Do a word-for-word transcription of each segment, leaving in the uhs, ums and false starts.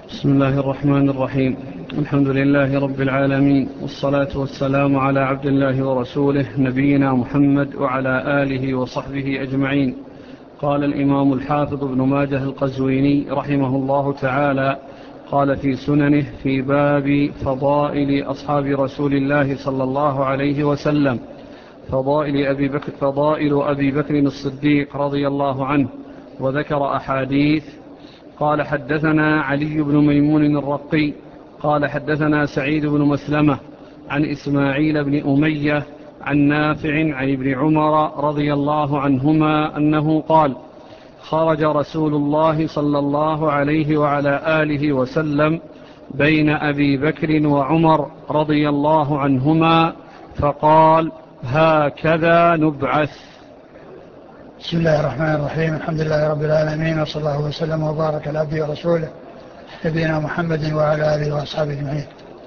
بسم الله الرحمن الرحيم. الحمد لله رب العالمين، والصلاة والسلام على عبد الله ورسوله نبينا محمد وعلى آله وصحبه أجمعين. قال الإمام الحافظ ابن ماجه القزويني رحمه الله تعالى قال في سننه في باب فضائل أصحاب رسول الله صلى الله عليه وسلم: فضائل أبي بكر, فضائل أبي بكر الصديق رضي الله عنه، وذكر أحاديث. قال حدثنا علي بن ميمون الرقي قال حدثنا سعيد بن مسلمة عن إسماعيل بن أمية عن نافع عن ابن عمر رضي الله عنهما أنه قال: خرج رسول الله صلى الله عليه وعلى آله وسلم بين أبي بكر وعمر رضي الله عنهما فقال: هكذا نبعث. بسم الله الرحمن الرحيم. الحمد لله رب العالمين، وصلى الله وسلم وبارك على عبده ورسوله نبينا محمد وعلى آله وأصحابه أجمعين.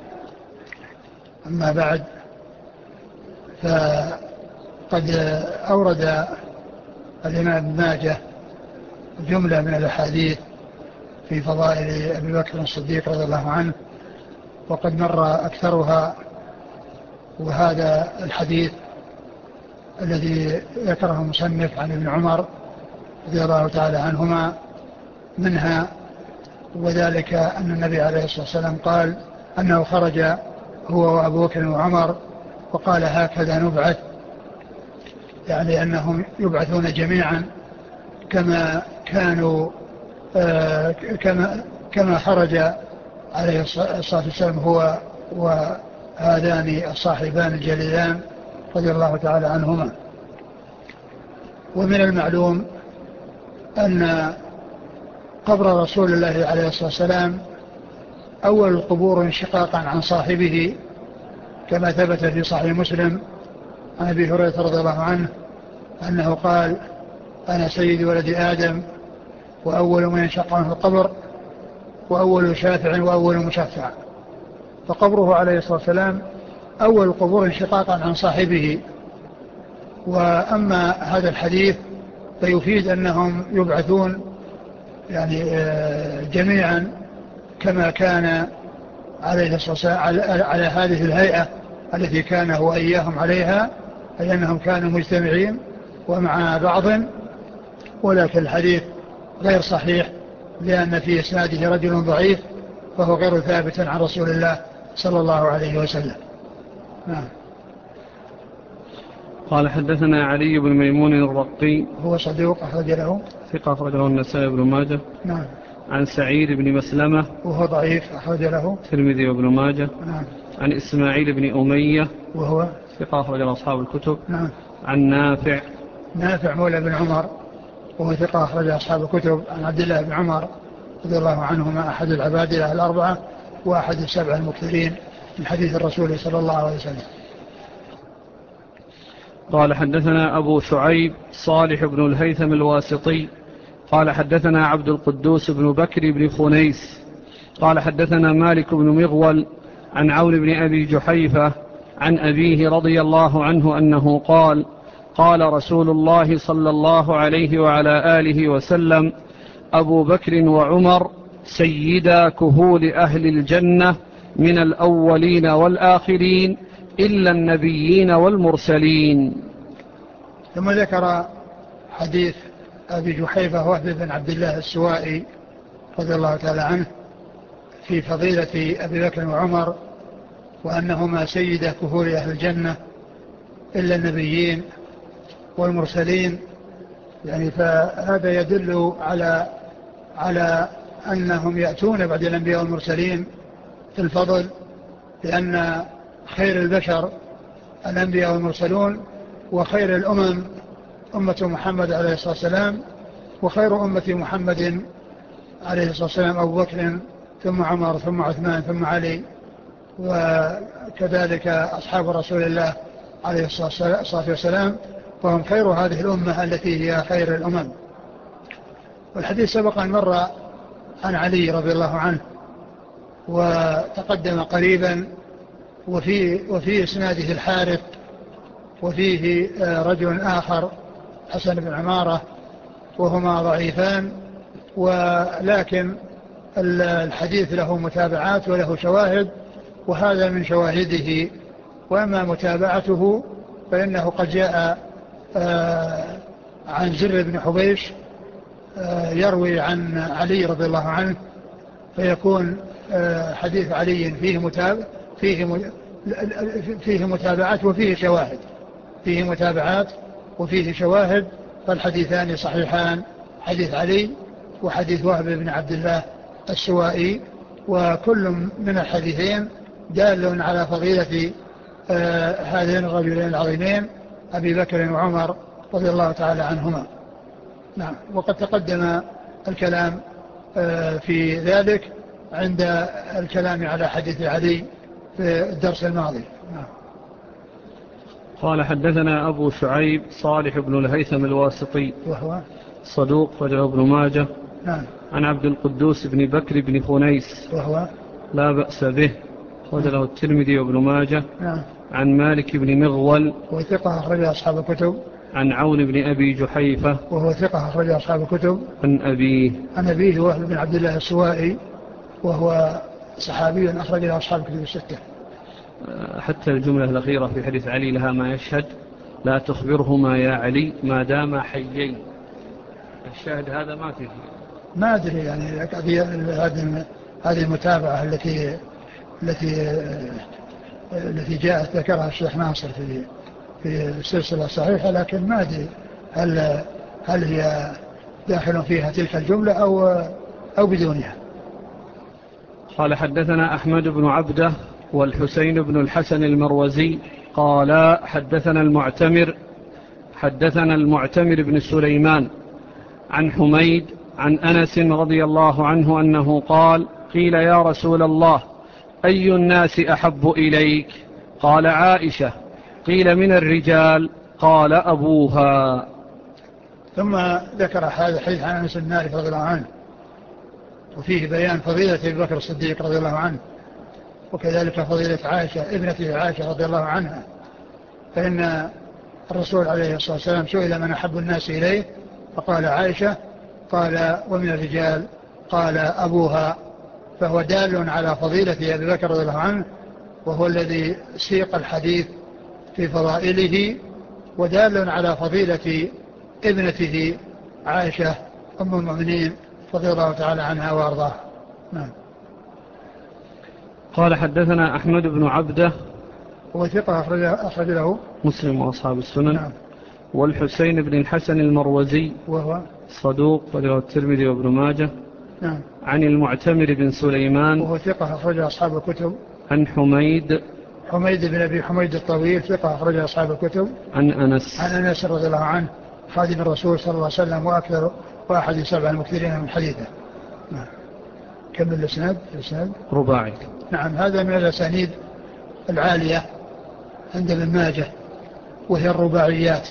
أما بعد، فقد أورد الإمام ابن ماجه جملة من الأحاديث في فضائل أبي بكر الصديق رضي الله عنه، وقد مر أكثرها. وهذا الحديث الذي ذكره المصنف عن ابن عمر رضي الله تعالى عنهما منها، وذلك أن النبي عليه الصلاة والسلام قال أنه خرج هو وأبو بكر وعمر وقال: هكذا نبعث، يعني أنهم يبعثون جميعا كما كانوا آه كما, كما خرج عليه الصلاة والسلام هو وهذان الصاحبان الجليلان رضي الله تعالى عنهما. ومن المعلوم أن قبر رسول الله عليه الصلاة والسلام أول القبور انشقاقا عن صاحبه، كما ثبت في صحيح مسلم عن أبي هريرة رضي الله عنه أنه قال: أنا سيد ولد آدم، وأول من ينشق عنه القبر، وأول شافع وأول مشفع. فقبره عليه الصلاة والسلام أول القبور انشقاقا عن صاحبه. وأما هذا الحديث فيفيد أنهم يبعثون يعني جميعا كما كان عليه الصلاة والسلام على هذه الهيئة التي كان هو إياهم عليها، أي أنهم كانوا مجتمعين ومع بعض. ولكن الحديث غير صحيح لأن في إسناده رجل ضعيف، فهو غير ثابت عن رسول الله صلى الله عليه وسلم. نعم. قال حدثنا علي بن ميمون الرقي، هو صدوق أخرج له ثقة أخرج له النسائي بن ماجه. نعم. عن سعيد بن مسلمة، وهو ضعيف أخرج له الترمذي وابن ماجه. نعم. عن إسماعيل بن أمية، وهو ثقة أخرج له أصحاب الكتب. نعم. عن نافع، نافع مولى بن عمر، وهو ثقة أخرج أصحاب الكتب. عن عبد الله بن عمر رضي الله عنهما أحد العبادلة الأربعة وأحد السبع المكثرين من حديث الرسول صلى الله عليه وسلم. قال حدثنا أبو شعيب صالح بن الهيثم الواسطي قال حدثنا عبد القدوس بن بكر بن خنيس قال حدثنا مالك بن مغول عن عون بن أبي جحيفة عن أبيه رضي الله عنه أنه قال: قال رسول الله صلى الله عليه وعلى آله وسلم: أبو بكر وعمر سيدا كهول أهل الجنة من الأولين والآخرين إلا النبيين والمرسلين. ثم ذكر حديث أبي جحيفة وهب بن عبد الله السوائي رضي الله تعالى عنه في فضيلة أبي بكر وعمر، وأنهما سيدا كهول أهل الجنة إلا النبيين والمرسلين. يعني فهذا يدل على على أنهم يأتون بعد الأنبياء والمرسلين في الفضل، لأن خير البشر الأنبياء والمرسلون، وخير الأمم أمة محمد عليه الصلاة والسلام، وخير أمة محمد عليه الصلاة والسلام أبو بكر ثم عمر ثم عثمان ثم علي، وكذلك أصحاب رسول الله عليه الصلاة والسلام، وهم خير هذه الأمة التي هي خير الأمم. والحديث سبق أن مر عن علي رضي الله عنه وتقدم قريبا، وفي, وفي إسناده الحارث، وفيه رجل آخر حسن بن عمارة، وهما ضعيفان. ولكن الحديث له متابعات وله شواهد، وهذا من شواهده. وأما متابعته فإنه قد جاء عن زر بن حبيش يروي عن علي رضي الله عنه، فيكون حديث علي فيه متابع فيه فيه متابعات وفيه شواهد فيه متابعات وفيه شواهد فالحديثان صحيحان، حديث علي وحديث وهب بن عبد الله السوائي، وكل من الحديثين دال على فضيلة آه هذين الرجلين العظيمين أبي بكر وعمر رضي الله تعالى عنهما. نعم. وقد تقدم الكلام آه في ذلك عند الكلام على حديث علي في الدرس الماضي. نعم. قال حدثنا أبو شعيب صالح بن الهيثم الواسطي وهو صدوق رجل ابن ماجه. نعم. عن عبد القدوس بن بكر بن خنيس وهو لا بأس به رجله الترمذي وابن ماجه. نعم. عن مالك بن مغول وهو ثقة أخرج أصحاب الكتب. عن عون بن أبي جحيفة وهو ثقة أخرج أصحاب الكتب. عن أبيه عن أبيه وهب بن عبد الله السوائي وهو صحابي أخرج أصحاب الكتب الستة. حتى الجملة الأخيرة في حديث علي لها ما يشهد لا تخبرهما يا علي ما دام حيين، الشاهد هذا ما فيه. ما أدري يعني هذه هذه المتابعة التي التي التي جاءت ذكرها الشيخ ناصر في في السلسلة الصحيحة، لكن ما أدري هل هل هي داخل فيها تلك الجملة أو أو بدونها. قال حدثنا أحمد بن عبده والحسين بن الحسن المروزي قال حدثنا المعتمر حدثنا المعتمر بن سليمان عن حميد عن أنس رضي الله عنه أنه قال قيل يا رسول الله أي الناس أحب إليك؟ قال عائشة. قيل من الرجال؟ قال أبوها. ثم ذكر هذا الحديث عن أنس بن مالك رضي الله عنه، وفيه بيان فضيلة أبي بكر الصديق رضي الله عنه، وكذلك فضيلة عائشة ابنة عائشة رضي الله عنها، فإن الرسول عليه الصلاة والسلام سئل من أحب الناس إليه فقال عائشة، قال ومن الرجال؟ قال أبوها. فهو دال على فضيلة أبي بكر رضي الله عنه، وهو الذي سيق الحديث في فضائله، ودال على فضيلة ابنته عائشة أم المؤمنين رضي الله تعالى عنها وأرضاها. نعم. قال حدثنا أحمد بن عبده هو ثقة أخرج له مسلم وأصحاب السنن. نعم. والحسين بن الحسن المروزي وهو صدوق وله الترمذي وابن ماجه. نعم. عن المعتمر بن سليمان وهو ثقة أخرج أصحاب الكتب. عن حميد حميد بن أبي حميد الطويل ثقة أخرج أصحاب الكتب. عن أنس عن أنس رضي الله عنه خادم الرسول صلى الله عليه وسلم وأكثر وأحد سبع المكثرين من حديثه. نعم. كمل الإسناد. الإسناد رباعي. نعم. هذا من الأسانيد العالية عند ابن ماجه وهي الرباعيات.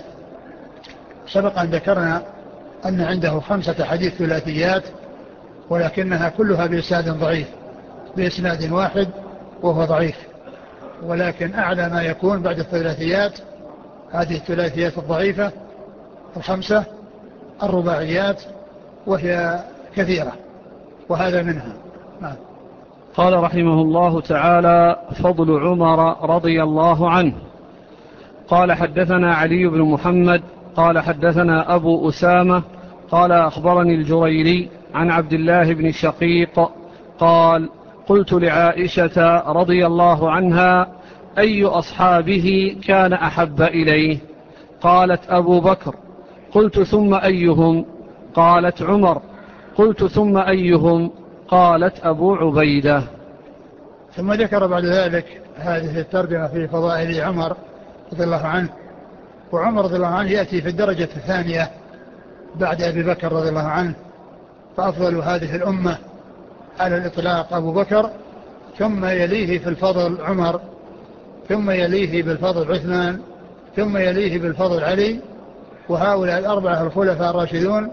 سبق أن ذكرنا أن عنده خمسة حديث ثلاثيات، ولكنها كلها بإسناد ضعيف، بإسناد واحد وهو ضعيف، ولكن أعلى ما يكون بعد الثلاثيات هذه الثلاثيات الضعيفة الخمسة الرباعيات، وهي كثيرة، وهذا منها. نعم. قال رحمه الله تعالى فضل عمر رضي الله عنه. قال حدثنا علي بن محمد قال حدثنا أبو أسامة قال أخبرني الجريري عن عبد الله بن شقيق قال قلت لعائشة رضي الله عنها أي أصحابه كان أحب إليه؟ قالت أبو بكر. قلت ثم أيهم؟ قالت عمر. قلت ثم أيهم؟ قالت أبو عبيدة. ثم ذكر بعد ذلك هذه الترجمة في فضائل عمر رضي الله عنه. وعمر رضي الله عنه يأتي في الدرجة الثانية بعد أبي بكر رضي الله عنه، فأفضل هذه الأمة على الإطلاق أبو بكر، ثم يليه في الفضل عمر، ثم يليه بالفضل عثمان، ثم يليه بالفضل علي. وهؤلاء الأربعة الخلفاء الراشدون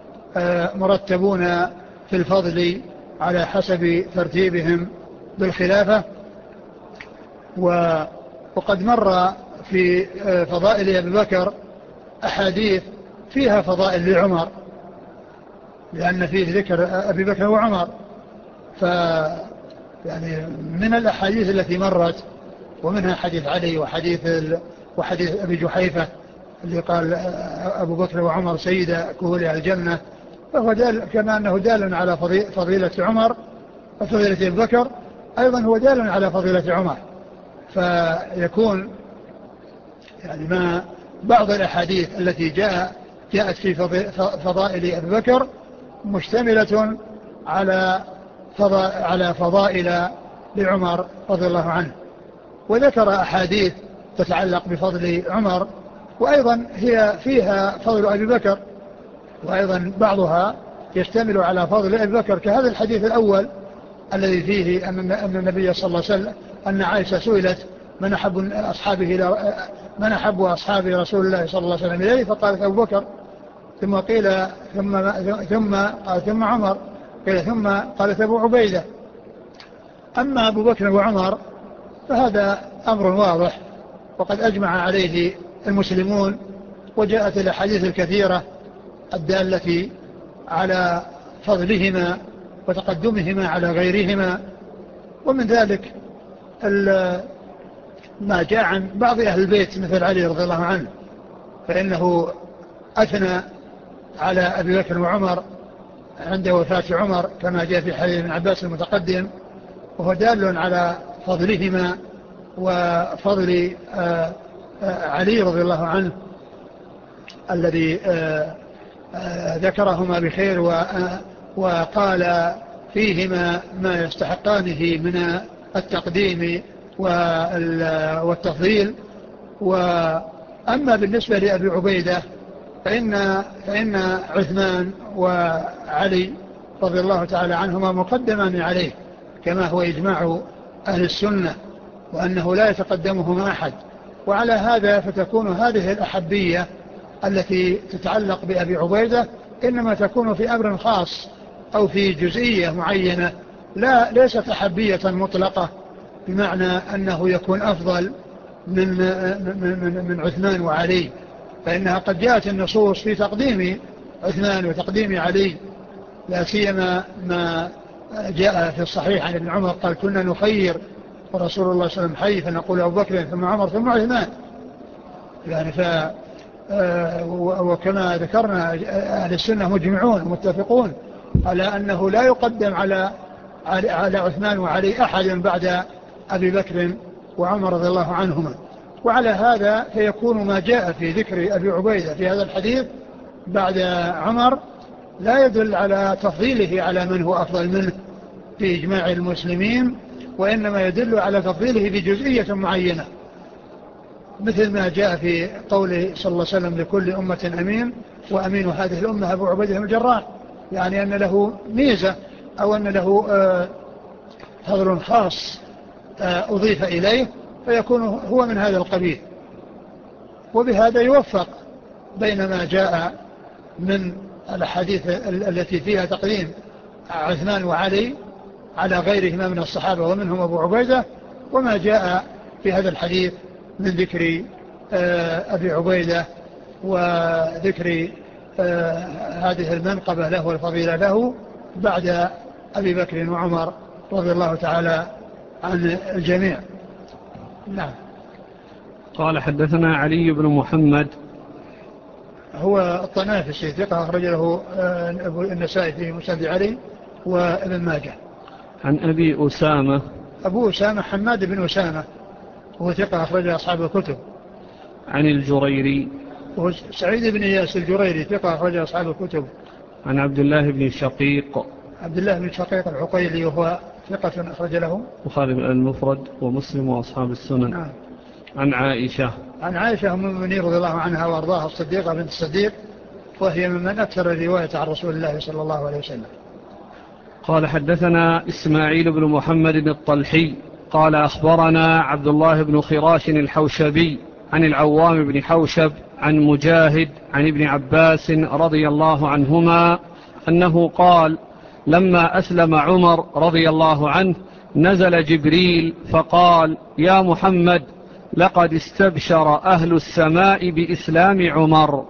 مرتبون في الفضل على حسب ترتيبهم بالخلافة. وقد مر في فضائل أبي بكر أحاديث فيها فضائل لعمر، لأن فيه ذكر أبي بكر وعمر، ف يعني من الأحاديث التي مرت، ومنها حديث علي وحديث ال... وحديث أبي جحيفة اللي قال أبو بكر وعمر سيد كهول الجنة، فهو دال كما أنه دال على فضيلة عمر وفضيلة أبي بكر، أيضا هو دال على فضيلة عمر. فيكون يعني ما بعض الأحاديث التي جاء جاءت في فضائل أبي بكر مشتملة على على فضائل لعمر رضي الله عنه، وذكر أحاديث تتعلق بفضل عمر، وأيضا هي فيها فضل أبي بكر، وأيضا بعضها يشتمل على فضل أبي بكر، كهذا الحديث الأول الذي فيه أن النبي صلى الله عليه وسلم أن عائشة سئلت من أحب أصحابه من أحب أصحاب رسول الله صلى الله عليه وسلم إليه، فقالت أبو بكر، ثم قيل ثم ثم قال ثم عمر، قيل ثم قالت أبو عبيدة. أما أبو بكر وعمر فهذا أمر واضح وقد أجمع عليه المسلمون، وجاءت الأحاديث الكثيرة الدالة على فضلهما وتقدمهما على غيرهما. ومن ذلك ما جاء عن بعض أهل البيت مثل علي رضي الله عنه، فإنه أثنى على أبي بكر وعمر عند وفاة عمر كما جاء في حديث ابن عباس المتقدم، وهو دال على فضلهما وفضل علي رضي الله عنه الذي ذكرهما بخير وقال فيهما ما يستحقانه من التقديم والتفضيل. وأما بالنسبة لأبي عبيدة فإن, فإن عثمان وعلي رضي الله تعالى عنهما مقدمان عليه كما هو إجماع أهل السنة، وأنه لا يتقدمهما أحد. وعلى هذا فتكون هذه الأحبية التي تتعلق بأبي عبيدة إنما تكون في أمر خاص أو في جزئية معينة، لا ليست أحبية مطلقة بمعنى أنه يكون أفضل من, من, من عثمان وعلي، فإنها قد جاءت النصوص في تقديم عثمان وتقديم علي، لا سيما ما جاء في الصحيح عن ابن عمر قال كنا نخير ورسول الله صلى الله عليه وسلم حي فنقول أبو بكر ثم عمر ثم عثمان. يعني ف وكما ذكرنا أهل السنة مجمعون متفقون على أنه لا يقدم على على عثمان وعلي أحد بعد أبي بكر وعمر رضي الله عنهما. وعلى هذا فيكون ما جاء في ذكر أبي عبيدة في هذا الحديث بعد عمر لا يدل على تفضيله على من هو أفضل منه في إجماع المسلمين، وإنما يدل على تفضيله بجزئية معينة، مثل ما جاء في قوله صلى الله عليه وسلم لكل أمة أمين وأمين هذه الأمة أبو عبيدة بن الجراح، يعني أن له ميزة أو أن له فضل خاص أضيف إليه فيكون هو من هذا القبيل. وبهذا يوفق بين ما جاء من الحديث التي فيها تقديم عثمان وعلي على غيرهما من الصحابة ومنهم أبو عبيدة، وما جاء في هذا الحديث من ذكر أبي عبيدة وذكر هذه المنقبة له والفضيلة له بعد أبي بكر وعمر رضي الله تعالى عن الجميع. نعم. قال حدثنا علي بن محمد هو الطنافسي ثقة أخرج له النسائي في مسند علي وابن ماجه. عن أبي أسامة أبو أسامة حماد بن أسامة هو ثقة أخرج أصحاب الكتب. عن الجريري وهو سعيد بن إياس الجريري ثقة أخرج أصحاب الكتب. عن عبد الله بن شقيق عبد الله بن شقيق العقيلي وهو ثقة أخرج له البخاري المفرد ومسلم وأصحاب السنن. نعم. عن عائشة عن عائشة أم المؤمنين رضي الله عنها وأرضاها الصديقة بنت الصديق، وهي ممن أكثر الرواية عن رسول الله صلى الله عليه وسلم. قال حدثنا إسماعيل بن محمد الطلحي قال أخبرنا عبد الله بن خراش الحوشبي عن العوام بن حوشب عن مجاهد عن ابن عباس رضي الله عنهما أنه قال لما أسلم عمر رضي الله عنه نزل جبريل فقال يا محمد لقد استبشر أهل السماء بإسلام عمر.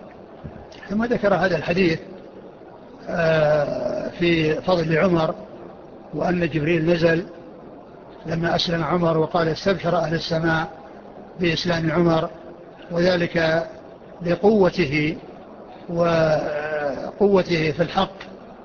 ثم ذكر هذا الحديث في فضل عمر وأن جبريل نزل لما أسلم عمر وقال استبشر أهل السماء بإسلام عمر، وذلك لقوته وقوته في الحق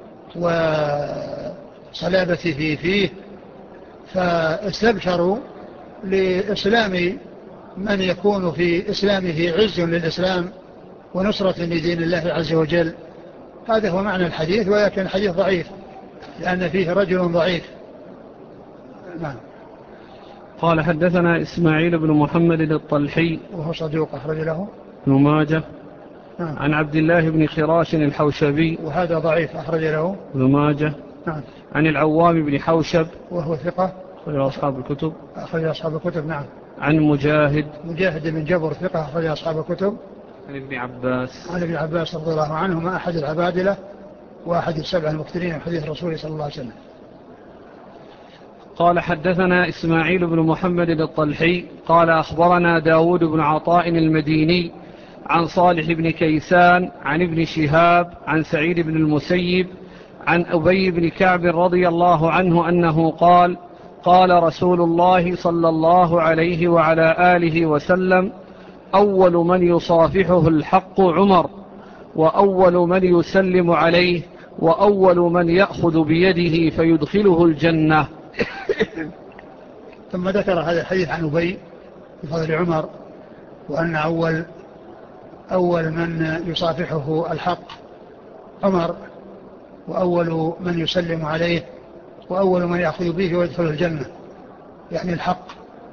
وصلابته فيه، فاستبشروا لإسلام من يكون في إسلامه عز للإسلام ونصرة لدين الله عز وجل. هذا هو معنى الحديث، ولكن الحديث ضعيف لأن فيه رجل ضعيف. نعم. قال حدثنا إسماعيل بن محمد الطلحي وهو صدوق أخرج له ابن ماجه. نعم. عن عبد الله بن خراش الحوشبي وهذا ضعيف أخرج له ابن ماجه. نعم. عن العوام بن حوشب وهو ثقة أخرج أصحاب الكتب أخرج أصحاب الكتب. نعم. عن مجاهد مجاهد بن جبر ثقة أخرج أصحاب الكتب. عن ابن عباس عن ابن عباس رضي الله عنهما أحد العبادلة وأحد السبع المكثرين من حديث الرسول صلى الله عليه وسلم. قال حدثنا إسماعيل بن محمد الطلحي قال أخبرنا داود بن عطاء المديني عن صالح بن كيسان عن ابن شهاب عن سعيد بن المسيب عن أبي بن كعب رضي الله عنه أنه قال قال رسول الله صلى الله عليه وعلى آله وسلم أول من يصافحه الحق عمر، وأول من يسلم عليه، وأول من يأخذ بيده فيدخله الجنة. ثم ذكر هذا الحديث عن أبي بفضل عمر، وأن أول أول من يصافحه الحق عمر، وأول من يسلم عليه، وأول من يأخذ به ويدخل الجنة، يعني الحق.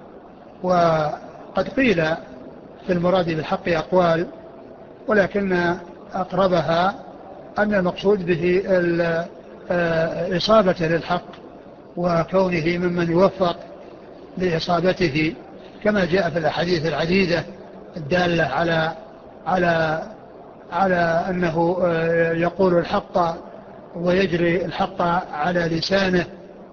وقد قيل في المراد بالحق أقوال، ولكن أقربها أن المقصود به الإصابة للحق وكونه ممن يوفق لإصابته، كما جاء في الأحاديث العديدة الدالة على على على أنه يقول الحق ويجري الحق على لسانه،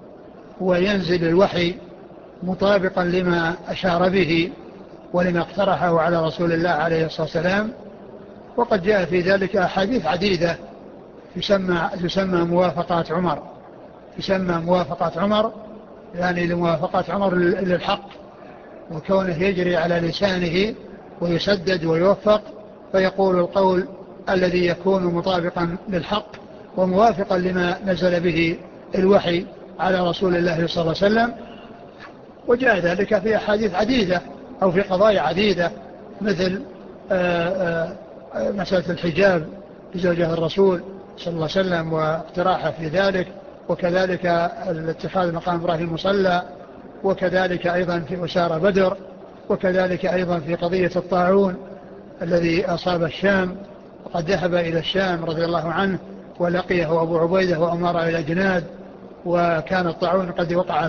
وينزل الوحي مطابقا لما أشار به ولما اقترحه على رسول الله عليه الصلاة والسلام. وقد جاء في ذلك أحاديث عديدة تسمى, تسمى موافقات عمر تسمى موافقات عمر يعني لموافقات عمر للحق، وكونه يجري على لسانه ويسدد ويوفق، فيقول القول الذي يكون مطابقا للحق وموافقا لما نزل به الوحي على رسول الله صلى الله عليه وسلم. وجاء ذلك في أحاديث عديدة أو في قضايا عديدة، مثل آآ آآ مسألة الحجاب لزوجها الرسول صلى الله عليه وسلم واقتراحه في ذلك، وكذلك الاتخاذ مقام إبراهيم مصلى، وكذلك أيضا في أسارى بدر، وكذلك أيضا في قضية الطاعون الذي أصاب الشام، وقد ذهب إلى الشام رضي الله عنه ولقيه أبو عبيدة وأمر إلى جناد، وكان الطاعون قد وقع,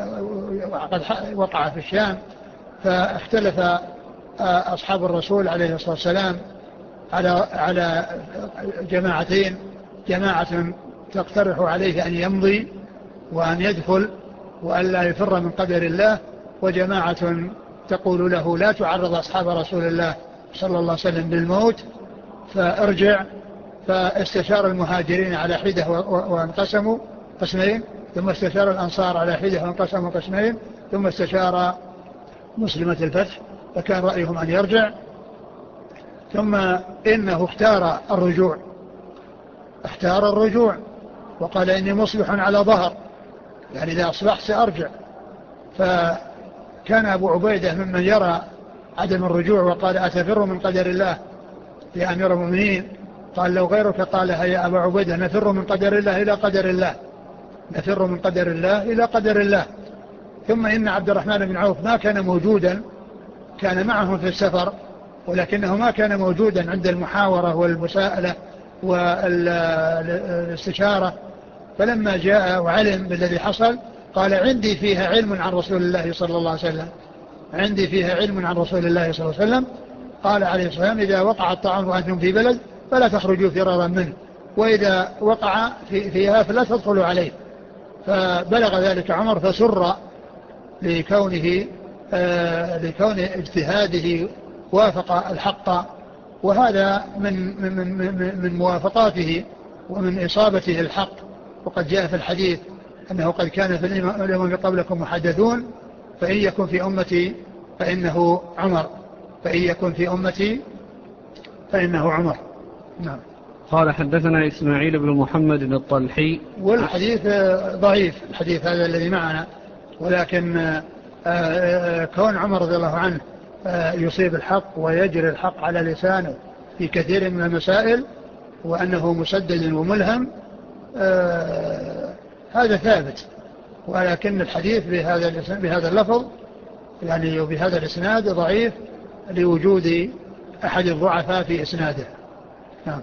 قد وقع في الشام. فاختلف أصحاب الرسول عليه الصلاة والسلام على على جماعتين، جماعة تقترح عليه أن يمضي وأن يدخل وأن لا يفر من قدر الله، وجماعة تقول له لا تعرض أصحاب رسول الله صلى الله عليه وسلم بالموت فارجع. فاستشار المهاجرين على حدة وانقسموا قسمين، ثم استشار الأنصار على حدة وانقسموا قسمين، ثم استشار مسلمة الفتح فكان رأيهم أن يرجع. ثم إنه اختار الرجوع اختار الرجوع وقال إني مصبح على ظهر، يعني إذا أصبحت سأرجع. فكان أبو عبيدة ممن يرى عدم الرجوع وقال أتفر من قدر الله يا أمير المؤمنين؟ قال لو غيرك قال يا أبا عبيدة نفر من قدر الله إلى قدر الله نفر من قدر الله إلى قدر الله. ثم إن عبد الرحمن بن عوف ما كان موجودا، كان معهم في السفر ولكنه ما كان موجودا عند المحاورة والمساءلة والاستشارة. فلما جاء وعلم بالذي حصل قال عندي فيها علم عن رسول الله صلى الله عليه وسلم عندي فيها علم عن رسول الله صلى الله عليه وسلم. قال عليه الصلاة والسلام إذا وقع الطعام وأنتم في بلد فلا تخرجوا فرارا منه، وإذا وقع في فيها فلا تدخلوا عليه. فبلغ ذلك عمر فسر لكونه آه لكون اجتهاده وافق الحق، وهذا من, من, من, من موافقاته ومن إصابته الحق. وقد جاء في الحديث أنه قد كان في الأمم قبلكم محدثون فإن يكن في أمتي فإنه عمر فإن يكن في أمتي فإنه عمر. نعم. قال حدثنا إسماعيل بن محمد بن الطلحي. والحديث ضعيف الحديث هذا الذي معنا، ولكن كون عمر رضي الله عنه يصيب الحق ويجري الحق على لسانه في كثير من المسائل وأنه مسدد وملهم هذا ثابت، ولكن الحديث بهذا بهذا اللفظ يعني وبهذا الإسناد ضعيف لوجود أحد الضعفاء في إسناده. نعم.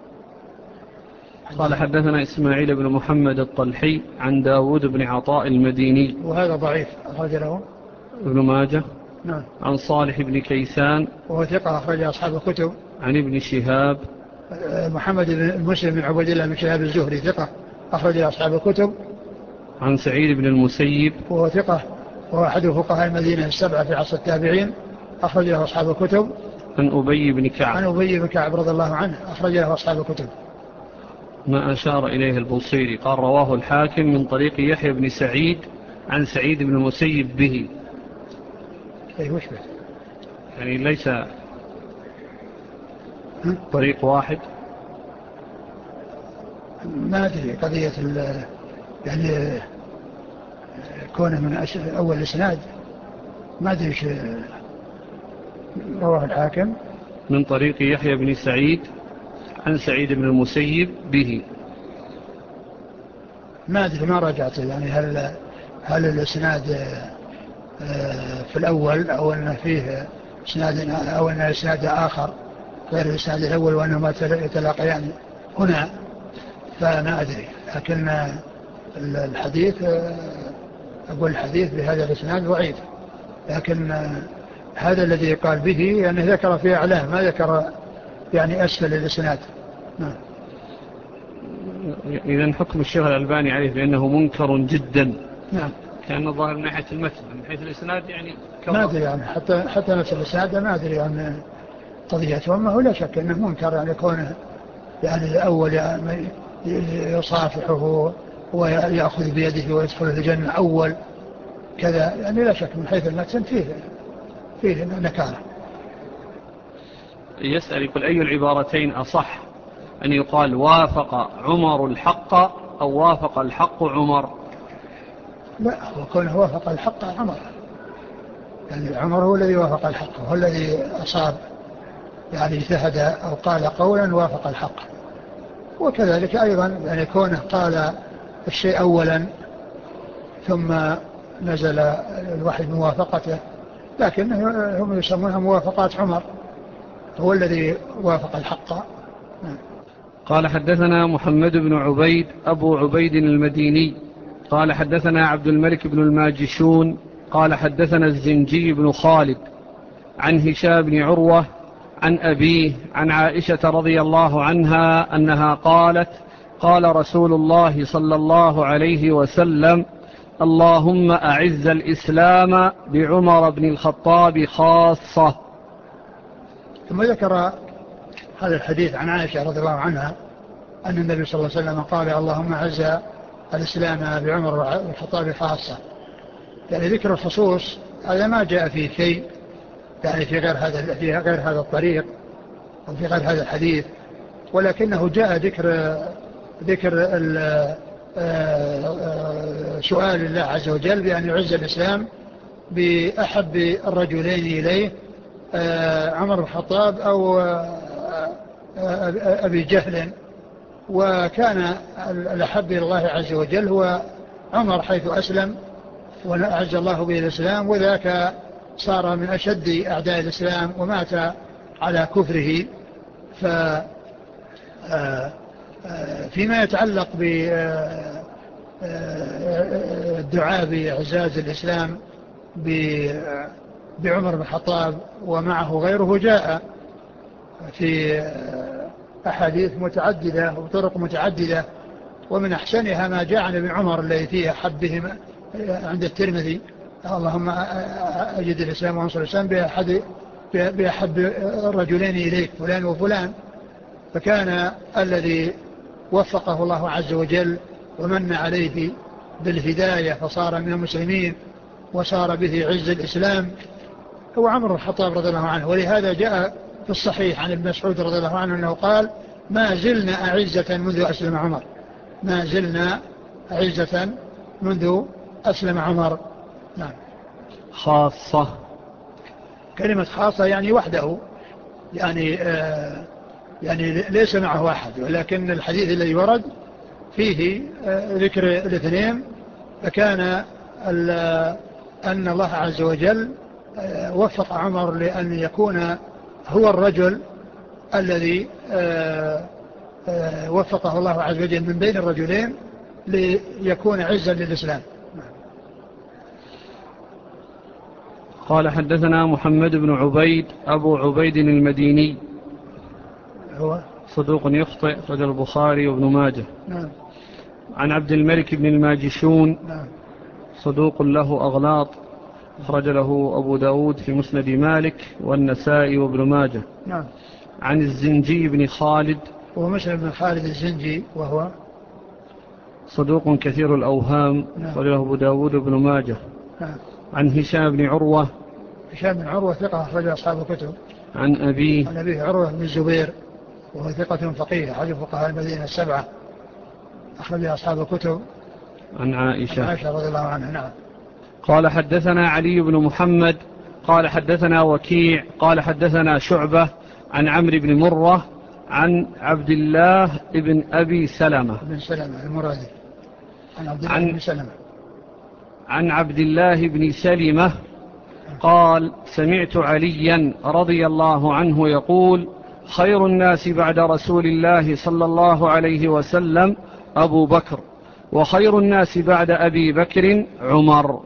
قال حدثنا إسماعيل بن محمد الطلحي عن داود بن عطاء المديني وهذا ضعيف أخرج له ابن ماجه. نعم. عن صالح بن كيسان وهو ثقة أخرج أصحاب الكتب. عن ابن شهاب محمد بن مسلم بن عبد الله بن شهاب الزهري ثقة أخرج أصحاب الكتب. عن سعيد بن المسيب وهو ثقة وهو أحد فقهاء المدينة السبعة في عصر التابعين أخرج له أصحاب الكتب. عن أبي بن كعب عن أبي بن كعب رضي الله عنه أخرج له أصحاب الكتب. ما أشار إليه البوصيري قال رواه الحاكم من طريق يحيى بن سعيد عن سعيد بن المسيب به. أي وش به؟ يعني ليس طريق واحد. ما أدري قضية يعني كونه من أول الإسناد ما أدري إيش رواه الحاكم من طريق يحيى بن سعيد عن سعيد بن المسيب به. ما أدري ما رجعت يعني هل هل الإسناد في الأول أو أن فيه إسناد أو أن الإسناد آخر غير الإسناد الأول وأنهما يتلاقيان هنا فما أدري، لكن الحديث أقول الحديث بهذا الإسناد ضعيف، لكن هذا الذي قال به يعني ذكر في أعلاه ما ذكر يعني أسفل الإسناد. نعم. إذن حكم الشيخ الألباني عليه بأنه منكر جدا. نعم. كان الظاهر من ناحية المتن من حيث الإسناد يعني ما أدري يعني حتى حتى نفس الإسناد ما أدري عن قضيته، أما هو لا شك أنه منكر يعني كونه يعني الأول يعني يصافحه ويأخذ بيده ويدخل الجنة أول كذا، يعني لا شك من حيث المتن فيه فيه نكارة. يسأل يقول أي العبارتين أصح، أن يقال وافق عمر الحق أو وافق الحق عمر؟ لا، هو كونه وافق الحق عمر، يعني عمر هو الذي وافق الحق، هو الذي أصاب يعني اجتهد أو قال قولا وافق الحق، وكذلك أيضا يعني كونه قال الشيء أولا ثم نزل الوحي بموافقته، لكن هم يسمونها موافقات عمر، هو الذي وافق الحق. قال حدثنا محمد بن عبيد أبو عبيد المديني قال حدثنا عبد الملك بن الماجشون قال حدثنا الزنجي بن خالد عن هشام بن عروة عن أبيه عن عائشة رضي الله عنها أنها قالت قال رسول الله صلى الله عليه وسلم اللهم أعز الإسلام بعمر بن الخطاب خاصة. ثم ذكر هذا الحديث عن عائشة رضي الله عنها أن النبي صلى الله عليه وسلم قال اللهم أعز الإسلام بعمر بن الخطاب خاصة، يعني ذكر الخصوص هذا ما جاء فيه شيء يعني في غير هذا في غير هذا الطريق أو في غير هذا الحديث، ولكنه جاء ذكر ذكر سؤال الله عز وجل بأن يعز الإسلام بأحب الرجلين إليه عمر بن الخطاب أو أبي جهل، وكان الأحب إلى الله عز وجل هو عمر حيث أسلم وأعز الله به الإسلام، وذاك صار من أشد أعداء الإسلام ومات على كفره. ف فيما يتعلق بالدعاء بإعزاز الإسلام بعمر بن الخطاب ومعه غيره جاء في أحاديث متعددة وطرق متعددة، ومن أحسنها ما جاء عن ابن عمر الذي فيه أحبهم عند الترمذي اللهم أجد الإسلام وانصر الإسلام بأحد بأحب الرجلين إليك فلان وفلان، فكان الذي وفقه الله عز وجل ومن عليه بالهداية فصار من المسلمين وصار به عز الإسلام هو عمر بن الخطاب رضي الله عنه. ولهذا جاء في الصحيح عن ابن مسعود رضي الله عنه أنه قال ما زلنا أعزة منذ أسلم عمر، ما زلنا أعزة منذ أسلم عمر. نعم. خاصة، كلمة خاصة يعني وحده، يعني آه يعني ليس معه أحد، ولكن الحديث الذي ورد فيه آه ذكر الاثنين، فكان أن الله عز وجل آه وفق عمر لأن يكون هو الرجل الذي آه آه وفقه الله عز وجل من بين الرجلين ليكون عزا للإسلام. قال حدثنا محمد بن عبيد أبو عبيد المديني هو صدوق يخطئ، رجل البخاري وابن ماجه. نعم. عن عبد الملك بن الماجشون نعم. صدوق له أغلاط، أخرج له أبو داود في مسند مالك والنسائي وابن ماجه. نعم. عن الزنجي بن خالد وهو مسلم بن خالد الزنجي وهو صدوق كثير الأوهام، أخرج له أبو داود وابن ماجه. نعم. عن هشام بن عروة هشام بن عروة ثقة أخرج أصحاب الكتب. عن أبيه عن أبيه عروة بن الزبير وهو ثقة فقيه أحد فقهاء المدينة السبعة، أخرج أصحاب الكتب. عن عائشة, عن عائشة رضي الله عنها. نعم. قال حدثنا علي بن محمد قال حدثنا وكيع قال حدثنا شعبة عن عمرو بن مرة عن عبد الله بن أبي سلمة بن سلمة المرادي عن عبد الله عن بن سلمة عن عبد الله بن سلمة قال سمعت عليا رضي الله عنه يقول خير الناس بعد رسول الله صلى الله عليه وسلم أبو بكر، وخير الناس بعد أبي بكر عمر.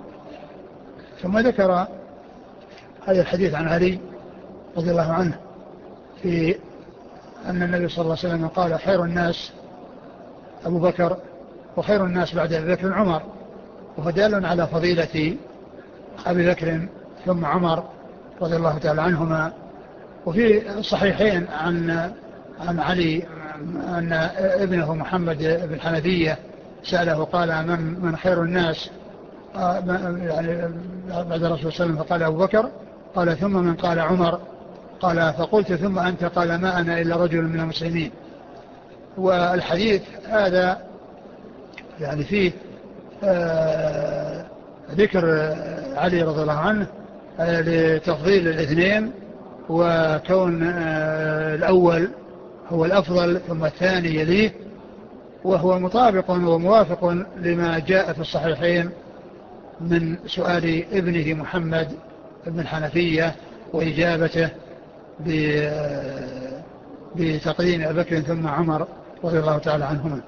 ثم ذكر هذا الحديث عن علي رضي الله عنه في أن النبي صلى الله عليه وسلم قال خير الناس أبو بكر وخير الناس بعد أبي بكر عمر، وهو دال على فضيلة أبي بكر ثم عمر رضي الله تعالى عنهما. وفي الصحيحين عن عن علي أن ابنه محمد بن حنفية سأله قال من من خير الناس يعني بعد الرسول صلى الله عليه وسلم، فقال أبو بكر، قال ثم من، قال عمر، قال فقلت ثم أنت، قال ما أنا إلا رجل من المسلمين. والحديث هذا يعني فيه آه ذكر علي رضي الله عنه آه لتفضيل الاثنين، وكون آه الأول هو الأفضل ثم الثاني يليه، وهو مطابق وموافق لما جاء في الصحيحين من سؤال ابنه محمد بن حنفية وإجابته بتقديم أبي بكر ثم عمر رضي الله تعالى عنهما.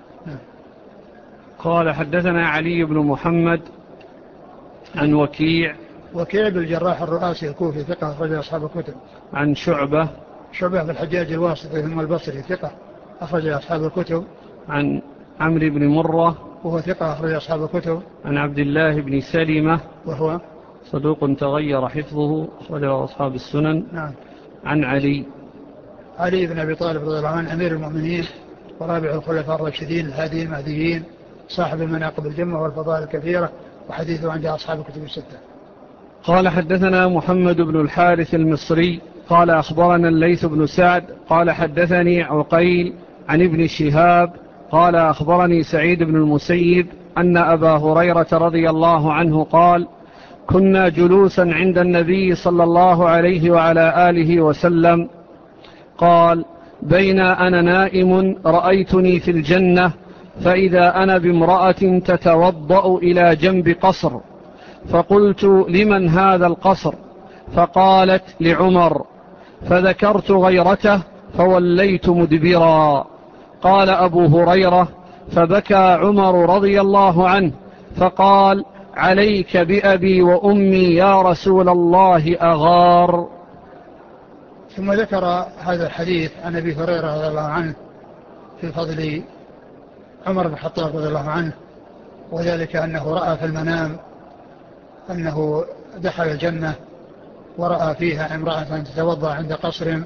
قال حدثنا علي بن محمد عن وكيع وكيع بالجراح الرؤاسي الكوفي ثقة أخرج أصحاب الكتب. عن شعبة شعبة بالحجاج الواسطي ثم البصري ثقة أخرج أصحاب الكتب. عن عمرو بن مرة وهو ثقة أخرج أصحاب الكتب. عن عبد الله بن سلمة وهو صدوق تغير حفظه أخرج أصحاب السنن. نعم. عن علي علي بن أبي طالب رضي الله عنه أمير المؤمنين ورابع الخلفاء الراشدين الهاديين المهديين صاحب المناقب الجمة والفضائل الكثيرة، وحديثه عند أصحاب الكتب الستة. قال حدثنا محمد بن الحارث المصري قال أخبرنا الليث بن سعد قال حدثني عقيل عن ابن شهاب قال أخبرني سعيد بن المسيب أن أبا هريرة رضي الله عنه قال كنا جلوسا عند النبي صلى الله عليه وعلى آله وسلم قال بين أنا نائم رأيتني في الجنة فإذا أنا بامرأة تتوضأ إلى جنب قصر، فقلت لمن هذا القصر؟ فقالت لعمر، فذكرت غيرته فوليت مدبرا. قال أبو هريرة فبكى عمر رضي الله عنه فقال عليك بأبي وأمي يا رسول الله أغار. ثم ذكر هذا الحديث عن أبي هريرة رضي الله عنه في فضل عمر بن الخطاب رضي الله عنه، وذلك أنه رأى في المنام أنه دخل الجنة ورأى فيها امرأة تتوضأ عند قصر،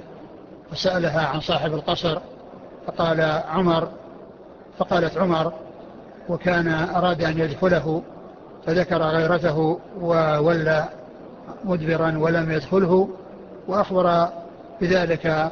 فسألها عن صاحب القصر فقال عمر فقالت عمر وكان أراد أن يدخله فذكر غيرته وولى مدبرا ولم يدخله، وأخبر بذلك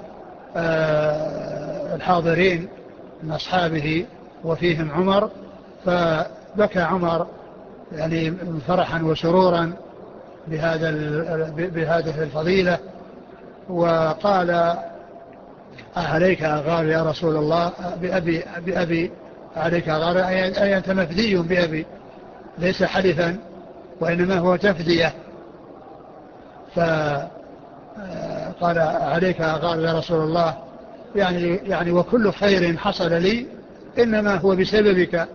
الحاضرين من أصحابه وفيهم عمر، فبكى عمر يعني فرحا وسرورا بهذا بهذه الفضيلة، وقال عليك أغار يا رسول الله بأبي, بأبي عليك أغار، أي أنت مفدي بأبي، ليس حلفا وإنما هو تفدية. فقال عليك أغار يا رسول الله، يعني, يعني وكل خير حصل لي إنما هو بسببك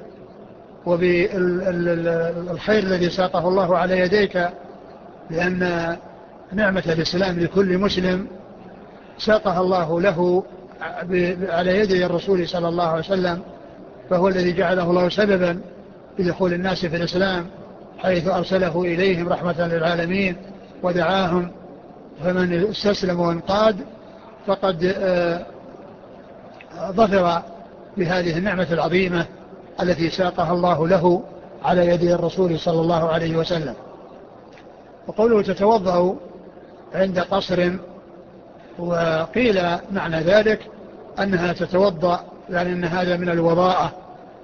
وبالخير الذي ساقه الله على يديك، لأن نعمة الإسلام لكل مسلم ساقها الله له على يدي الرسول صلى الله عليه وسلم، فهو الذي جعله الله سببا لدخول الناس في الإسلام، حيث أرسله إليهم رحمة للعالمين ودعاهم، فمن استسلم وانقاد فقد ظفر بهذه النعمة العظيمة التي ساقها الله له على يدي الرسول صلى الله عليه وسلم. وقوله تتوضأ عند قصر، وقيل معنى ذلك أنها تتوضأ يعني أن هذا من الوضاءة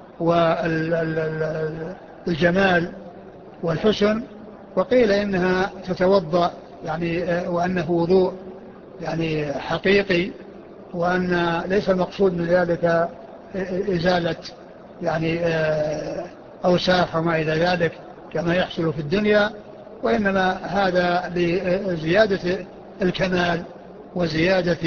والجمال والحسن، وقيل إنها تتوضأ يعني وأنه وضوء يعني حقيقي، وأن ليس المقصود من ذلك إزالة يعني أوساخ وما إلى ذلك كما يحصل في الدنيا، وإنما هذا لزيادة الكمال وزيادة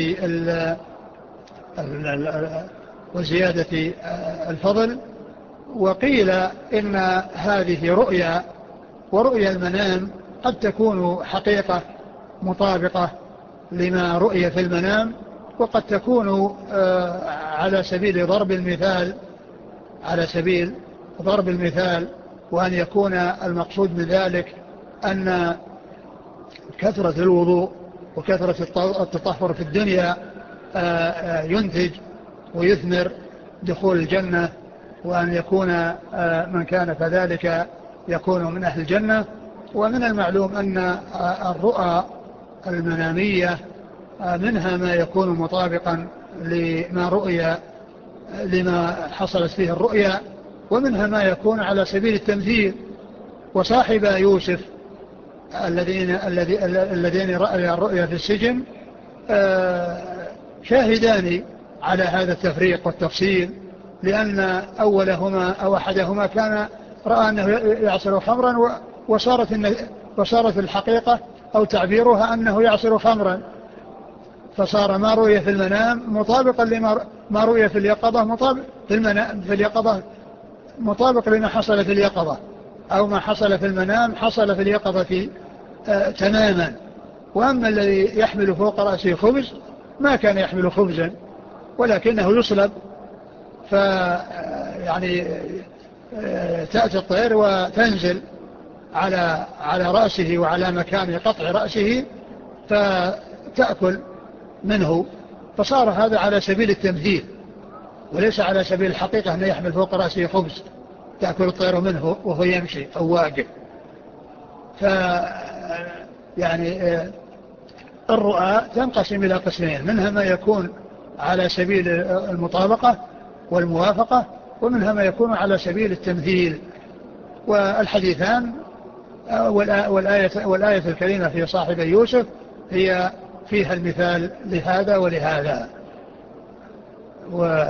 وزيادة الفضل. وقيل إن هذه رؤيا، ورؤيا المنام قد تكون حقيقة مطابقة لما رؤي في المنام، وقد تكون على سبيل ضرب المثال على سبيل ضرب المثال وأن يكون المقصود من ذلك أن كثرة الوضوء وكثرة التطهر في الدنيا ينتج ويثمر دخول الجنة، وأن يكون من كان كذلك يكون من أهل الجنة. ومن المعلوم أن الرؤى المنامية منها ما يكون مطابقا لما رؤيا لما حصلت فيه الرؤيا، ومنها ما يكون على سبيل التمثيل. وصاحب يوسف الذين الذين رأيا الرؤيا في السجن شاهدان على هذا التفريق والتفصيل، لأن أولهما أو أحدهما كان رأى أنه يعصر خمرا، وصارت وصارت الحقيقة أو تعبيرها أنه يعصر خمرا، فصار ما رؤي في المنام مطابقا لما ما رؤي في اليقظة مطابق في المنام في اليقظة مطابق لما حصل في اليقظة، أو ما حصل في المنام حصل في اليقظة آه تماما. وأما الذي يحمل فوق رأسه خبز ما كان يحمل خبزا ولكنه يصلب، ف يعني آه تأتي الطير وتنزل على على رأسه وعلى مكان قطع رأسه فتأكل منه، فصار هذا على سبيل التمثيل وليس على سبيل الحقيقة أنه يحمل فوق رأسه خبز تأكل الطير منه وهو يمشي أو واقف. ف يعني الرؤى تنقسم إلى قسمين، منها ما يكون على سبيل المطابقة والموافقة، ومنها ما يكون على سبيل التمثيل. والحديثان والآية, والآية الكريمة في صاحب يوسف هي فيها المثال لهذا ولهذا. و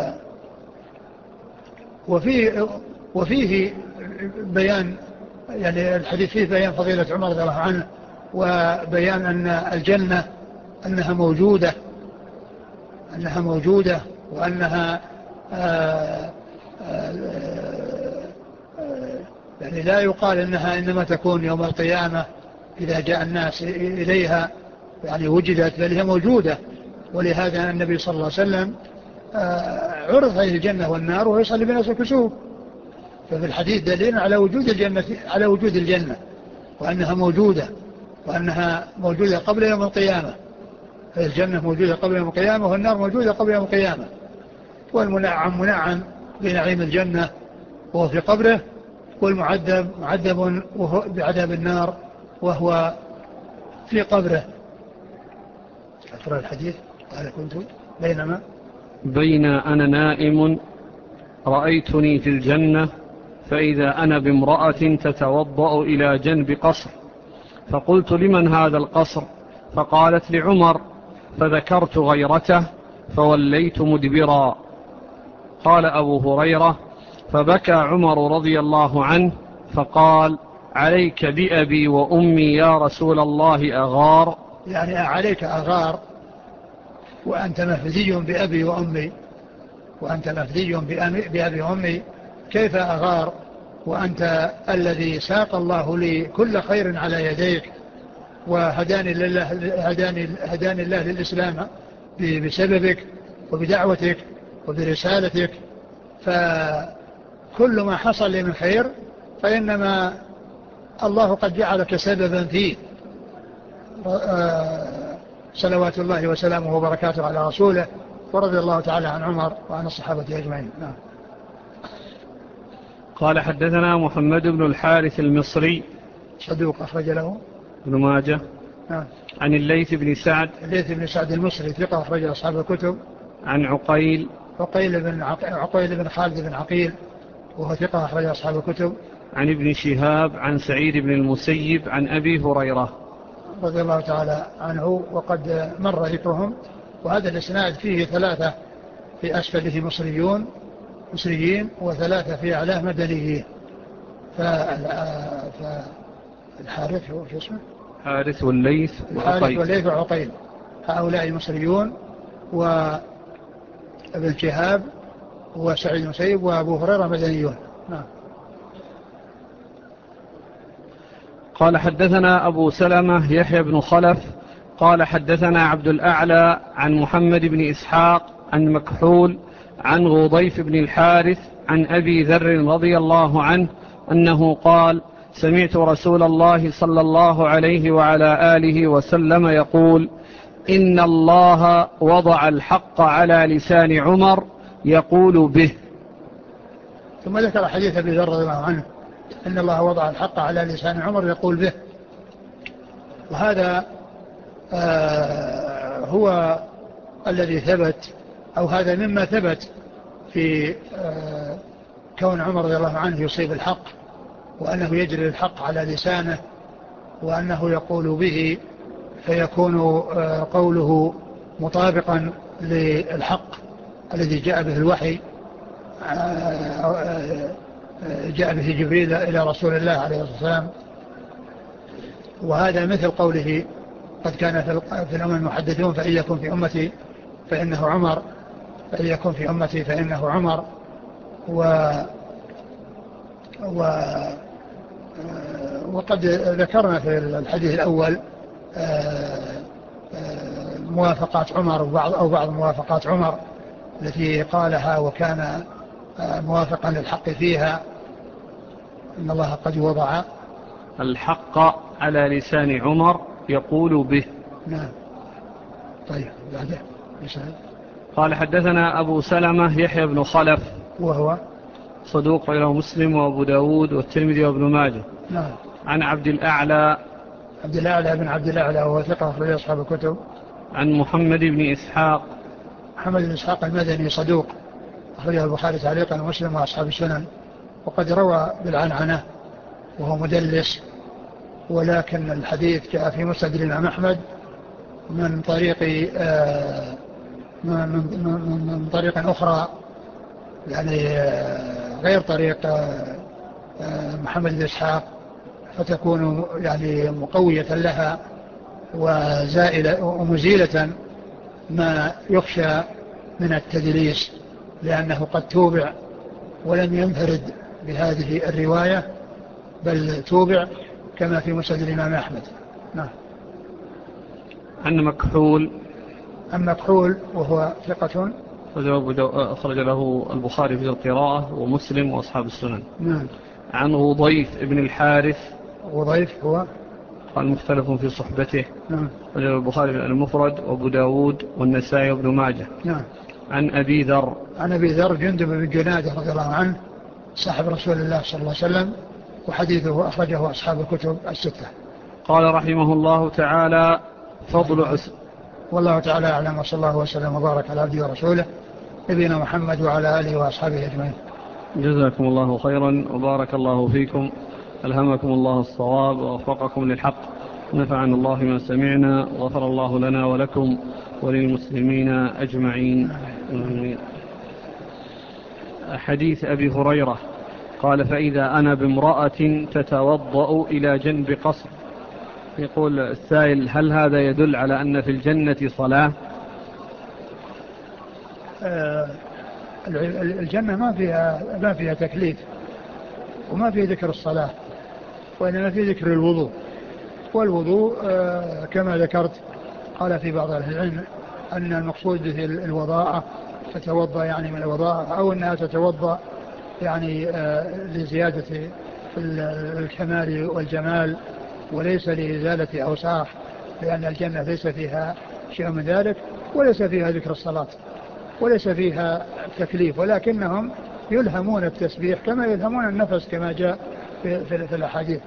وفيه, وفيه بيان يعني الحديث فيه بيان فضيلة عمر رضي الله عنه، وبيان أن الجنة أنها موجودة أنها موجودة وأنها آآ آآ يعني لا يقال أنها إنما تكون يوم القيامة إذا جاء الناس إليها يعني وجدت، بل هي موجودة. ولهذا النبي صلى الله عليه وسلم عرض هذه الجنة والنار وهو يصلي بناس الكسوف، ففي الحديث دليل على وجود الجنة على وجود الجنة وأنها موجودة وأنها موجودة قبل يوم القيامة. الجنة موجودة قبل يوم القيامة والنار موجودة قبل يوم القيامة، والمنعم منعم بنعيم الجنة وهو في قبره، والمعذب معذب وهو بعذاب النار وهو في قبره. أقرأ الحديث. قال كنت بينما بين أنا نائم رأيتني في الجنة فإذا أنا بامرأة تتوضأ إلى جنب قصر، فقلت لمن هذا القصر؟ فقالت لعمر، فذكرت غيرته فوليت مدبرا. قال أبو هريرة: فبكى عمر رضي الله عنه فقال: عليك بأبي وأمي يا رسول الله أغار؟ يعني عليك أغار وأنت مفدي بأبي وأمي، وأنت مفدي بأبي وأمي، كيف أغار وأنت الذي ساق الله لي كل خير على يديك، وهداني لله هداني هداني الله للإسلام بسببك وبدعوتك وبرسالتك، فكل ما حصل لي من خير فإنما الله قد جعلك سببا فيه. صلوات الله وسلامه وبركاته على رسوله، ورضي الله تعالى عن عمر وعن الصحابة أجمعين. نعم. قال حدثنا محمد بن الحارث المصري صدوق أخرج له ابن ماجه. نعم. عن الليث بن سعد الليث بن سعد المصري ثقة أخرج أصحاب الكتب. عن عقيل عقيل بن عقيل بن خالد بن عقيل وهو ثقة أخرج أصحاب الكتب. عن ابن شهاب عن سعيد بن المسيب عن أبي هريرة رضي الله تعالى عنه، وقد مر ذكرهم. وهذا الإسناد فيه ثلاثة في أسفله مصريون مصريين وثلاثة في أعلاه مدنيين. فالحارث هو في اسمه حارث والليث الحارث والليث وعقيل، هؤلاء مصريون، وابن شهاب وسعيد المسيب وأبو هريرة مدنيون. نعم. قال حدثنا أبو سلمة يحيى بن خلف قال حدثنا عبد الأعلى عن محمد بن إسحاق عن مكحول عن غضيف بن الحارث عن أبي ذر رضي الله عنه أنه قال: سمعت رسول الله صلى الله عليه وعلى آله وسلم يقول: إن الله وضع الحق على لسان عمر يقول به. ثم ذكر حديث أبي ذر رضي الله عنه إن الله وضع الحق على لسان عمر يقول به. وهذا آه هو الذي ثبت، أو هذا مما ثبت في آه كون عمر رضي الله عنه يصيب الحق، وأنه يجري الحق على لسانه، وأنه يقول به فيكون آه قوله مطابقا للحق الذي جاء به الوحي، آه آه جاء به جبريل إلى رسول الله عليه الصلاة والسلام. وهذا مثل قوله: قد كان في الأمم المحدثون فإن يكن في أمتي فإنه عمر، فإن يكن في أمتي فإنه عمر. و و وقد ذكرنا في الحديث الأول موافقات عمر وبعض أو بعض موافقات عمر التي قالها وكان موافقا للحق فيها. إن الله قد وضع الحق على لسان عمر يقول به. نعم. طيب بعده قال حدثنا أبو سلمة يحيى بن خلف وهو صدوق له مسلم وأبو داود والترمذي وابن ماجه. نعم. عن عبد الأعلى عبد الأعلى بن عبد الأعلى وهو ثقة أخرج أصحاب الكتب. عن محمد بن إسحاق محمد بن إسحاق المدني صدوق أخرجه البخاري تعليقا ومسلم وأصحاب السنن، وقد روى بالعنعنة وهو مدلس، ولكن الحديث جاء في مسند الإمام أحمد من طريق آه من, من, من طريق أخرى، يعني آه غير طريق آه محمد بن إسحاق، فتكون يعني مقوية لها وزائلة ومزيلة ما يخشى من التدليس، لأنه قد توبع ولم ينفرد بهذه الرواية، بل توبع كما في مسند الإمام أحمد. نعم. عن مكحول عن مكحول وهو ثقة أخرج له البخاري في القراءة ومسلم وأصحاب السنن. نعم. عن غضيف ابن الحارث. غضيف هو قال مختلف في صحبته. نعم. أخرج البخاري المفرد وأبو داود والنسائي وابن ماجه. نعم. عن أبي ذر عن أبي ذر جندب بن جنادة رضي الله عنه صاحب رسول الله صلى الله عليه وسلم، وحديثه أخرجه أصحاب الكتب الستة. قال رحمه الله تعالى: فضل عثمان. والله تعالى أعلم، وصلى الله وسلم وبارك على عبده ورسوله نبينا محمد وعلى آله وأصحابه أجمعين. جزاكم الله خيرا وبارك الله فيكم، ألهمكم الله الصواب ووفقكم للحق، نفعنا الله ما سمعنا، وغفر الله لنا ولكم وللمسلمين أجمعين. آمين. حديث أبي هريرة قال: فإذا أنا بامرأة تتوضأ إلى جنب قصر. يقول السائل: هل هذا يدل على أن في الجنة صلاة؟ آه الجنة ما فيها ما فيها تكليف، وما فيه ذكر الصلاة، وإنما فيه ذكر الوضوء. والوضوء آه كما ذكرت قال في بعض أهل العلم أن المقصود به الوضاءة، تتوضأ يعني من الوضاءة، أو أنها تتوضأ يعني آه لزيادة الكمال والجمال، وليس لإزالة أوساخ، لأن الجنة ليس فيها شيء من ذلك، وليس فيها ذكر الصلاة، وليس فيها تكليف، ولكنهم يلهمون التسبيح كما يلهمون النفس كما جاء في, في, في الأحاديث.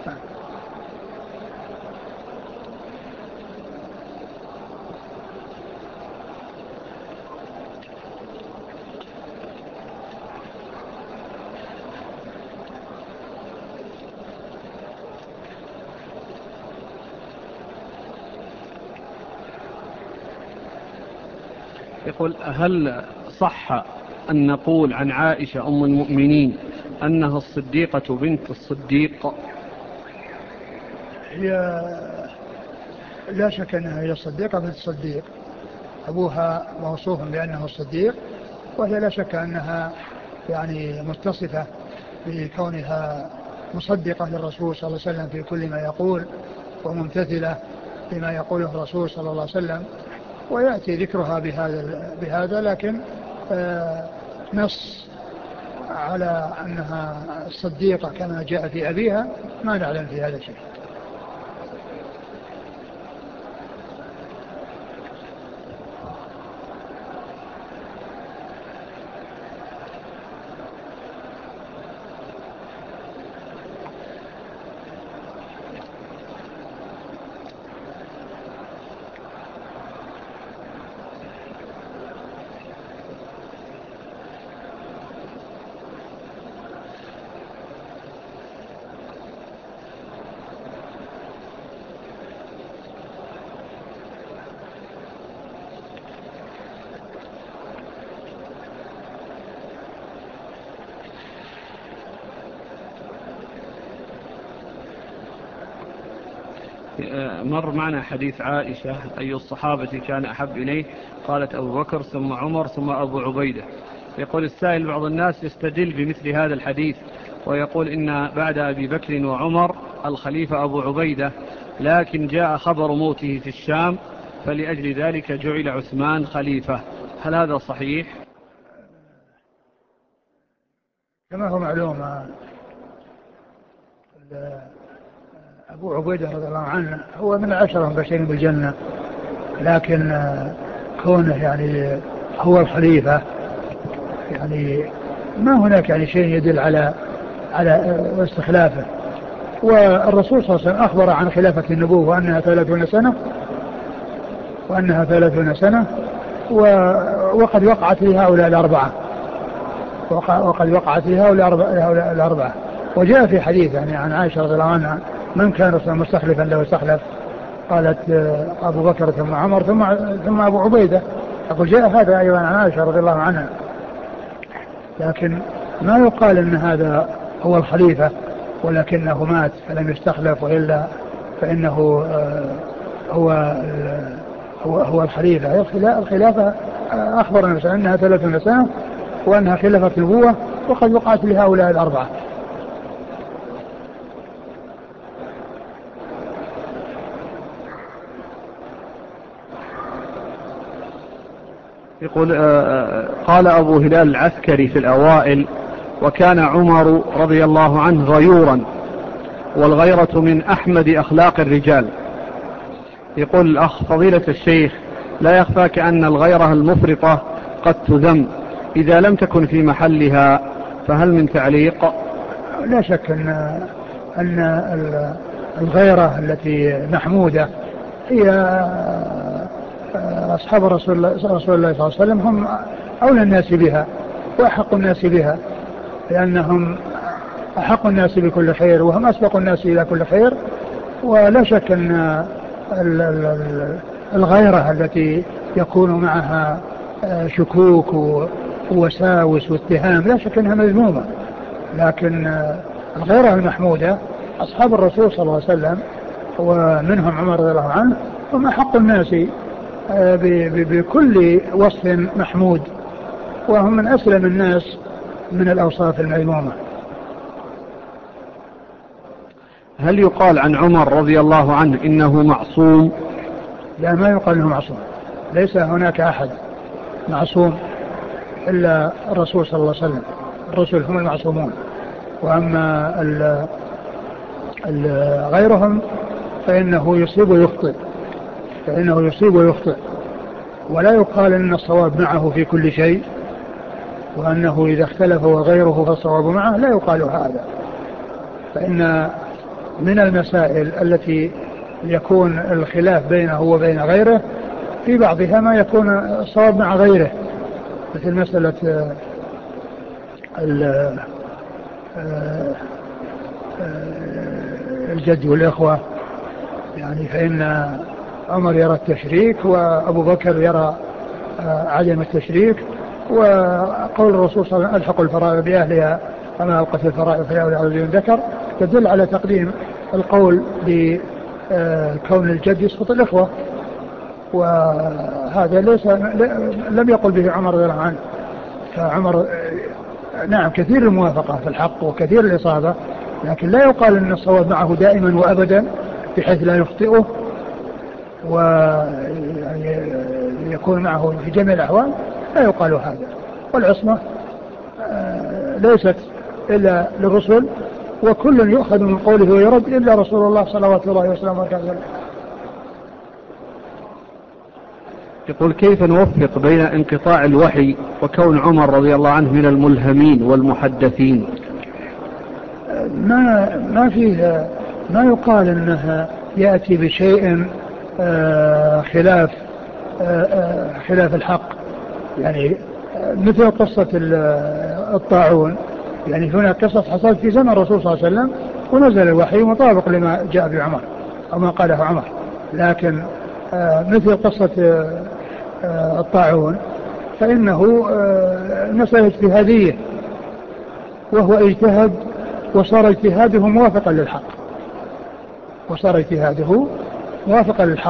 يقول: هل صح أن نقول عن عائشة أم المؤمنين أنها الصديقة بنت الصديق؟ هي لا شك أنها هي الصديقة بنت الصديق، أبوها موصوف بأنه الصديق، وهي لا شك أنها يعني متصفة بكونها مصدقة للرسول صلى الله عليه وسلم في كل ما يقول، وممتثلة بما يقوله الرسول صلى الله عليه وسلم، ويأتي ذكرها بهذا بهذا لكن آه نص على أنها الصديقة كما جاء في أبيها ما نعلم في هذا شيء. مر معنا حديث عائشة: أي الصحابة كان أحب إليه؟ قالت: أبو بكر ثم عمر ثم أبو عبيدة. يقول السائل: بعض الناس يستدل بمثل هذا الحديث ويقول إن بعد أبي بكر وعمر الخليفة أبو عبيدة، لكن جاء خبر موته في الشام فلأجل ذلك جعل عثمان خليفة، هل هذا صحيح؟ كما هو معلوم أبو عبيدة رضي الله عنه هو من العشرة المبشرين بالجنة، لكن كونه يعني هو الخليفة يعني ما هناك يعني شيء يدل على على استخلافه. والرسول صلى الله عليه وسلم أخبر عن خلافة النبوة وأنها ثلاثون سنة وأنها ثلاثون سنة وقد وقعت لهؤلاء الأربعة وقد وقعت لهؤلاء الأربعة. وجاء في حديث يعني عن عائشة رضي الله عنها: من كان مستخلفا له استخلف، قالت أبو بكر ثم عمر ثم ثم أبو عبيدة. أقول جاء هذا أيضا عن عائشة رضي الله عنها، لكن ما يقال أن هذا هو الخليفة ولكنه مات فلم يستخلف، وإلا فإنه هو هو هو الخليفة. الخلافة أخبر النبي أنها ثلاثون سنة وأنها خلافة نبوة وقد وقعت لهؤلاء الأربعة. يقول: قال أبو هلال العسكري في الأوائل: وكان عمر رضي الله عنه غيورا، والغيرة من أحمد أخلاق الرجال. يقول الأخ: فضيلة الشيخ، لا يخفى كأن الغيرة المفرطة قد تذم إذا لم تكن في محلها، فهل من تعليق؟ لا شك أن, أن الغيرة التي محمودة هي أصحاب رسول الله, رسول الله صلى الله عليه وسلم هم أولى الناس بها وأحق الناس بها، لأنهم أحق الناس بكل خير وهم أسبق الناس إلى كل خير. ولا شك أن الغيرة التي يكون معها شكوك ووساوس واتهام لا شك أنها مذمومة، لكن الغيرة المحمودة أصحاب الرسول صلى الله عليه وسلم ومنهم عمر رضي الله عنه هم أحق الناس بكل وصف محمود، وهم من أسلم الناس من الأوصاف المذمومة. هل يقال عن عمر رضي الله عنه إنه معصوم؟ لا، ما يقال إنه معصوم، ليس هناك أحد معصوم إلا الرسول صلى الله عليه وسلم، الرسل هم المعصومون، وأما ال ال غيرهم فإنه يصيب ويخطئ فإنه يصيب ويخطئ ولا يقال إن الصواب معه في كل شيء، وأنه إذا اختلف وغيره فالصواب معه، لا يقال هذا. فإن من المسائل التي يكون الخلاف بينه وبين غيره في بعضها ما يكون الصواب مع غيره، مثل مسألة الجد والإخوة، يعني فإن عمر يرى التشريك وأبو بكر يرى عدم التشريك، وقول الرسول صلى الله عليه وسلم ألحق الفرائض بأهلها أما ألقت الفرائض في أولى رجل ذكر، تدل على تقديم القول بكون الجد يسقط الإخوة، وهذا ليس لم يقل به عمر رضي الله عنه. فعمر نعم كثير الموافقة في الحق وكثير الإصابة، لكن لا يقال أن الصواب معه دائما وأبدا بحيث لا يخطئه ويكون معه في جميع الأحوال، لا يقال هذا. والعصمة ليست إلا للرسل، وكل يؤخذ من قوله ويرد إلا رسول الله صلوات الله وسلامه عليه. يقول كيف نوفق بين انقطاع الوحي وكون عمر رضي الله عنه من الملهمين والمحدثين؟ ما ما فيه ما يقال انها يأتي بشيء خلاف خلاف الحق، يعني مثل قصة الطاعون، يعني هناك قصة حصلت في زمن الرسول صلى الله عليه وسلم ونزل الوحي مطابق لما جاء بعمر أو ما قاله عمر، لكن مثل قصة الطاعون فإنه مسألة اجتهادية، وهو اجتهد وصار اجتهاده موافقا للحق وصار اجتهاده موافقا للحق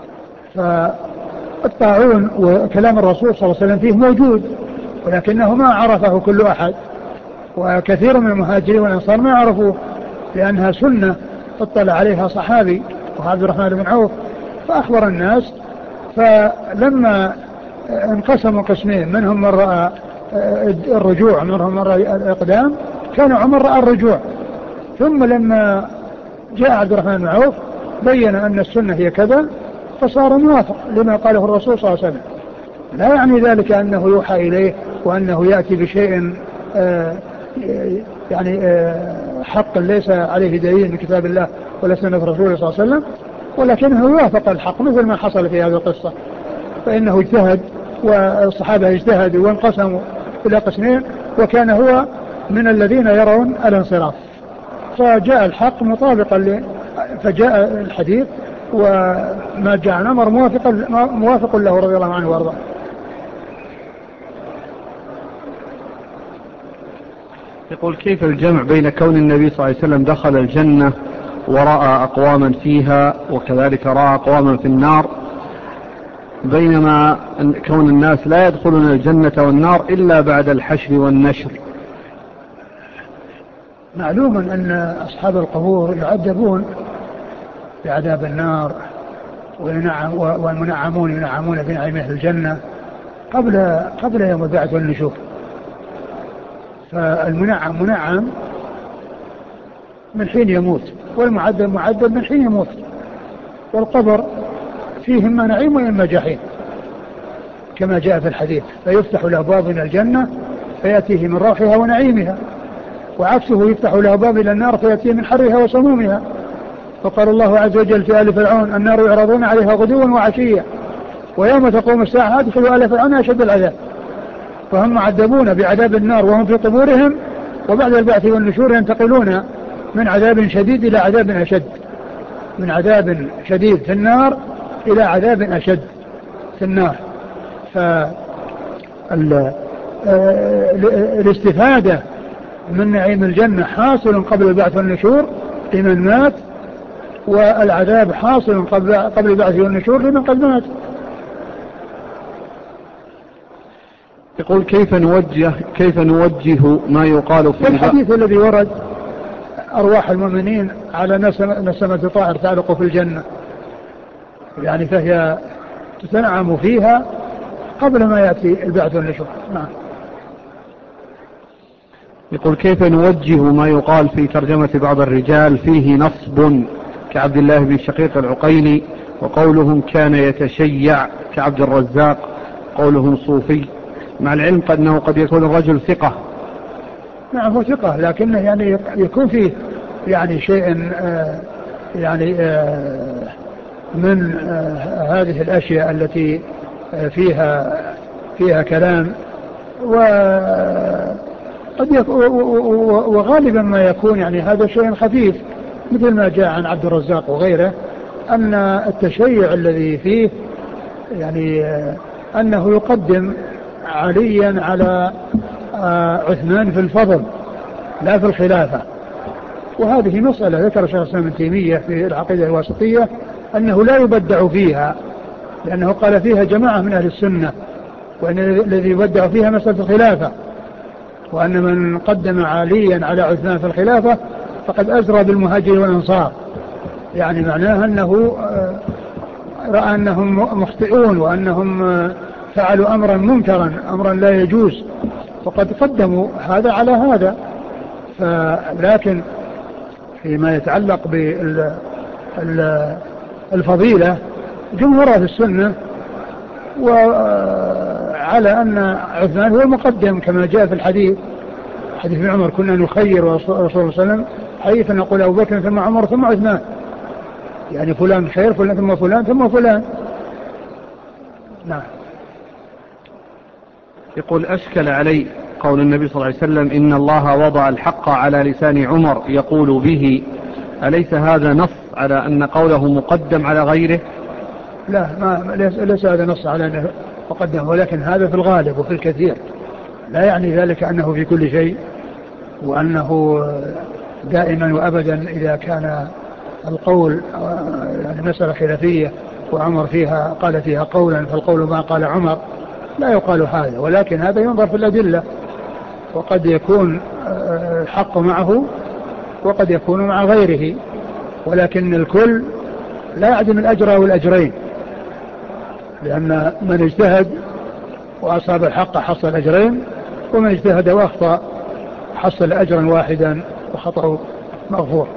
فالطاعون وكلام الرسول صلى الله عليه وسلم فيه موجود، ولكنه ما عرفه كل أحد، وكثير من المهاجرين والأنصار ما عرفوه لأنها سنة اطلع عليها صحابي وعبد الرحمن بن عوف فأخبر الناس. فلما انقسموا قسمين، منهم من رأى الرجوع منهم من رأى الإقدام، كان عمر رأى الرجوع، ثم لما جاء عبد الرحمن بن عوف بين أن السنة هي كذا فصار موافق لما قاله الرسول صلى الله عليه وسلم. لا يعني ذلك أنه يوحى إليه وأنه يأتي بشيء آه يعني آه حق ليس عليه دليل من كتاب الله ولا سنة الرسول صلى الله عليه وسلم، ولكنه يوافق الحق مثل ما حصل في هذه القصة، فإنه اجتهد والصحابة اجتهدوا وانقسموا إلى قسمين، وكان هو من الذين يرون الانصراف، فجاء الحق مطابقا ل... فجاء الحديث وما جاء عن عمر موافق موافق له رضي الله عنه وارضاه. يقول كيف الجمع بين كون النبي صلى الله عليه وسلم دخل الجنة ورأى أقواما فيها وكذلك رأى أقواما في النار، بينما كون الناس لا يدخلون الجنة والنار إلا بعد الحشر والنشر؟ معلوم أن أصحاب القبور يعذبون بعذاب النار والمنعمون ينعمون بنعيم أهل الجنة قبل قبل يوم البعث والنشور. فالمنعم منعم من حين يموت، والمعذب معذب من حين يموت، والقبر فيه إما نعيم وإما جحيم كما جاء في الحديث، فيفتح له باب من الجنة فيأتيه من روحها ونعيمها، وعكسه يفتح له باب إلى النار فيأتيه من حرها وسمومها. فقال الله عز وجل في آل فرعون النار يعرضون عليها غدوا وعشيا ويوم تقوم الساعة ادخلوا آل فرعون أشد العذاب. فهم معذبون بعذاب النار وهم في قبورهم، وبعد البعث والنشور ينتقلون من عذاب شديد إلى عذاب أشد، من عذاب شديد في النار إلى عذاب أشد في النار. فالاستفادة من نعيم الجنة حاصل قبل البعث والنشور لمن مات، والعذاب حاصل قبل البعث والنشور لمن قد مات. يقول كيف نوجه كيف نوجه ما يقال في الحديث الذي ورد أرواح المؤمنين على نسمة طائر تعلق في الجنة، يعني فهي تتنعم فيها قبل ما يأتي البعث والنشور. نعم. يقول كيف نوجه ما يقال في ترجمة بعض الرجال فيه نصب كعبد الله بن شقيق العقيلي، وقولهم كان يتشيع كعبد الرزاق، قولهم صوفي، مع العلم أنه قد يكون الرجل ثقة. نعم هو ثقة، لكنه يعني يكون فيه يعني شيء آه يعني آه من آه هذه الأشياء التي آه فيها فيها كلام، وقد وغالبا ما يكون يعني هذا شيء خفيف، مثل ما جاء عن عبد الرزاق وغيره أن التشيع الذي فيه يعني آه أنه يقدم عليا على آه عثمان في الفضل لا في الخلافة. وهذه مسألة ذكر شيخ الإسلام ابن تيمية في العقيدة الواسطية أنه لا يبدع فيها، لأنه قال فيها جماعة من أهل السنة، وأن الذي يبدع فيها مسألة الخلافة، وأن من قدم عليا على عثمان في الخلافة فقد أزرى بالمهاجر والأنصار، يعني معناه أنه رأى أنهم مخطئون وأنهم فعلوا أمرا منكرا، أمرا لا يجوز، وقد قدموا هذا على هذا. لكن فيما يتعلق بالفضيلة جمهور أهل السنة وعلى أن عثمان هو المقدم، كما جاء في الحديث حديث ابن عمر كنا نخير رسول الله صلى الله عليه وسلم حيث نقول أبو بكر ثم عمر ثم عثمان، يعني فلان خير فلان ثم فلان ثم فلان. نعم. يقول أشكل علي قول النبي صلى الله عليه وسلم إن الله وضع الحق على لسان عمر يقول به، أليس هذا نص على أن قوله مقدم على غيره؟ لا، ما ليس هذا نص على أنه مقدم، ولكن هذا في الغالب وفي الكثير، لا يعني ذلك أنه في كل شيء، وأنه دائما وأبدا إذا كان القول يعني مسألة خلافية وعمر فيها قال فيها قولا فالقول ما قال عمر، لا يقال هذا، ولكن هذا ينظر في الأدلة، وقد يكون الحق معه وقد يكون مع غيره، ولكن الكل لا يعدم الأجر والأجرين، لأن من اجتهد وأصاب الحق حصل أجرين، ومن اجتهد وأخطأ حصل أجرا واحدا وخطأه مغفور.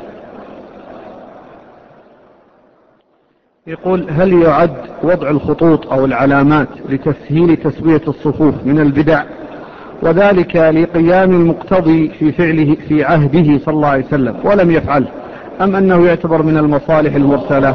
يقول هل يعد وضع الخطوط أو العلامات لتسهيل تسوية الصفوف من البدع، وذلك لقيام المقتضي في فعله في عهده صلى الله عليه وسلم ولم يفعله، أم أنه يعتبر من المصالح المرسلة؟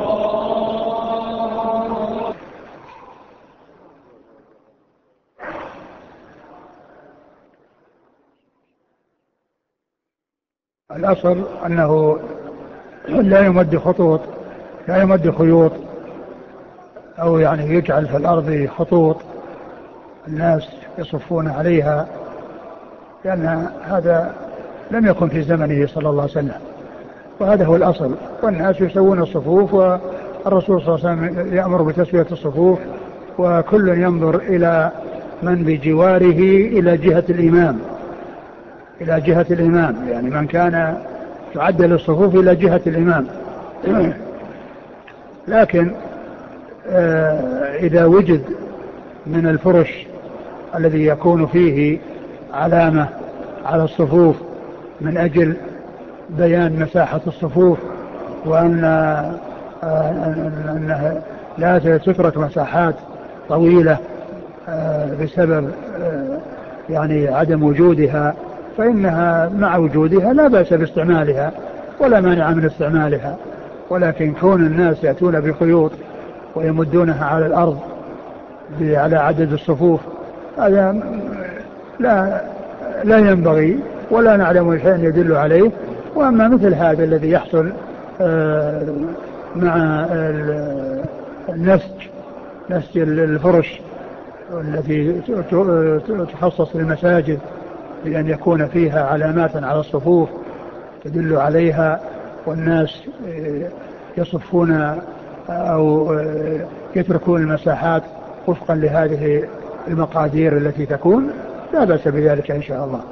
الأصل أنه لا يمد خطوط، لا يمد خيوط، أو يعني يجعل في الأرض خطوط الناس يصفون عليها، لأن هذا لم يكن في زمنه صلى الله عليه وسلم، وهذا هو الأصل. والناس يسوون الصفوف، والرسول صلى الله عليه وسلم يأمر بتسوية الصفوف، وكل ينظر إلى من بجواره إلى جهة الإمام، إلى جهة الإمام، يعني من كان تعدل الصفوف إلى جهة الإمام. لكن إذا وجد من الفرش الذي يكون فيه علامة على الصفوف من أجل بيان مساحة الصفوف، وأن أنها لا تترك مساحات طويلة بسبب يعني عدم وجودها، فإنها مع وجودها لا بأس باستعمالها ولا مانع من استعمالها، ولكن كون الناس يأتون بخيوط ويمدونها على الأرض على عدد الصفوف هذا لا, لا ينبغي ولا نعلم شيئا يدل عليه. وأما مثل هذا الذي يحصل مع النسج نسج الفرش التي تخصص للمساجد بأن يكون فيها علامات على الصفوف تدل عليها، والناس يصفون أو يتركون المساحات وفقا لهذه المقادير التي تكون، لا بأس بذلك إن شاء الله.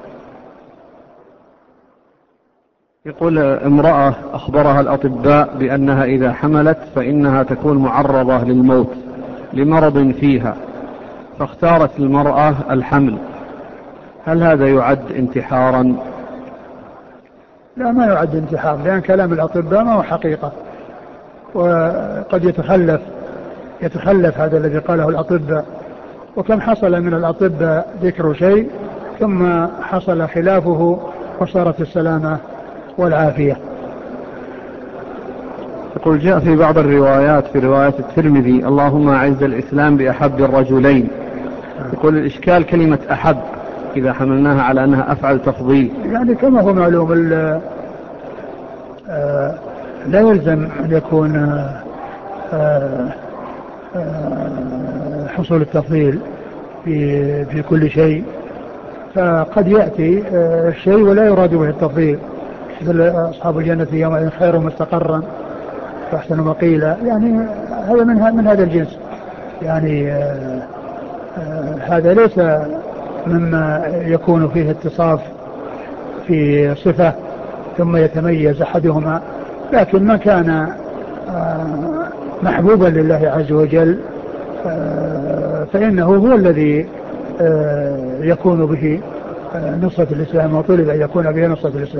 يقول امرأة أخبرها الأطباء بأنها إذا حملت فإنها تكون معرضة للموت لمرض فيها، فاختارت المرأة الحمل، هل هذا يعد انتحارا؟ لا، ما يعد انتحار، لأن كلام الأطباء ما هو حقيقة، وقد يتخلف يتخلف هذا الذي قاله الأطباء، وكم حصل من الأطباء ذكر شيء ثم حصل خلافه وصارت السلامة والعافية. يقول جاء في بعض الروايات في رواية الترمذي اللهم أعز الإسلام بأحب الرجلين، يقول الإشكال كلمة أحب إذا حملناها على أنها أفعل تفضيل، يعني كما هو معلوم لا يلزم أن يكون حصول التفضيل في في كل شيء، فقد يأتي الشيء ولا يراد به التفضيل، مثل أصحاب الجنة يوم خير مستقرا فأحسن مقيلا، يعني هذا من من هذا الجنس، يعني هذا ليس مما يكون فيه اتصاف في صفة ثم يتميز أحدهما، لكن ما كان محبوبا لله عز وجل فإنه هو الذي يكون به نصرة الإسلام، وطلب أن يكون به نصرة الإسلام.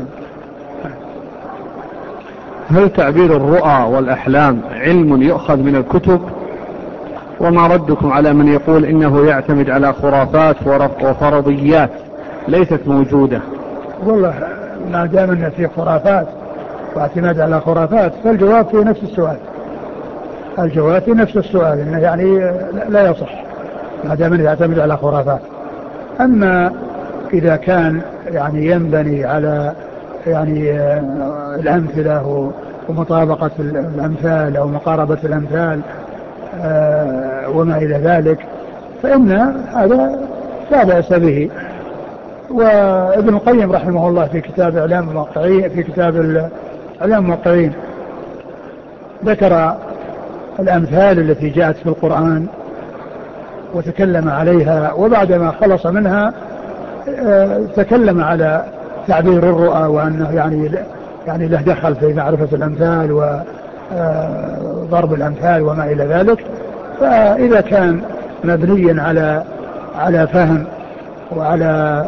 هل تعبير الرؤى والأحلام علم يؤخذ من الكتب؟ وما ردكم على من يقول إنه يعتمد على خرافات وفرضيات ليست موجودة؟ والله ما دام أن في خرافات واعتماد على خرافات فالجواب في نفس السؤال، الجواب في نفس السؤال إنه يعني لا يصح ما دام أنه يعتمد على خرافات. أما إذا كان يعني ينبني على يعني الأمثلة ومطابقة الأمثال أو مقاربة الأمثال وما إلى ذلك فإن هذا لا بأس به. وابن القيم رحمه الله في كتاب إعلام الموقعين في كتاب إعلام الموقعين ذكر الأمثال التي جاءت في القرآن وتكلم عليها، وبعدما خلص منها تكلم على تعبير الرؤى وأنه يعني يعني له دخل في معرفة الأمثال وضرب الأمثال وما إلى ذلك. فإذا كان مبنيا على على فهم وعلى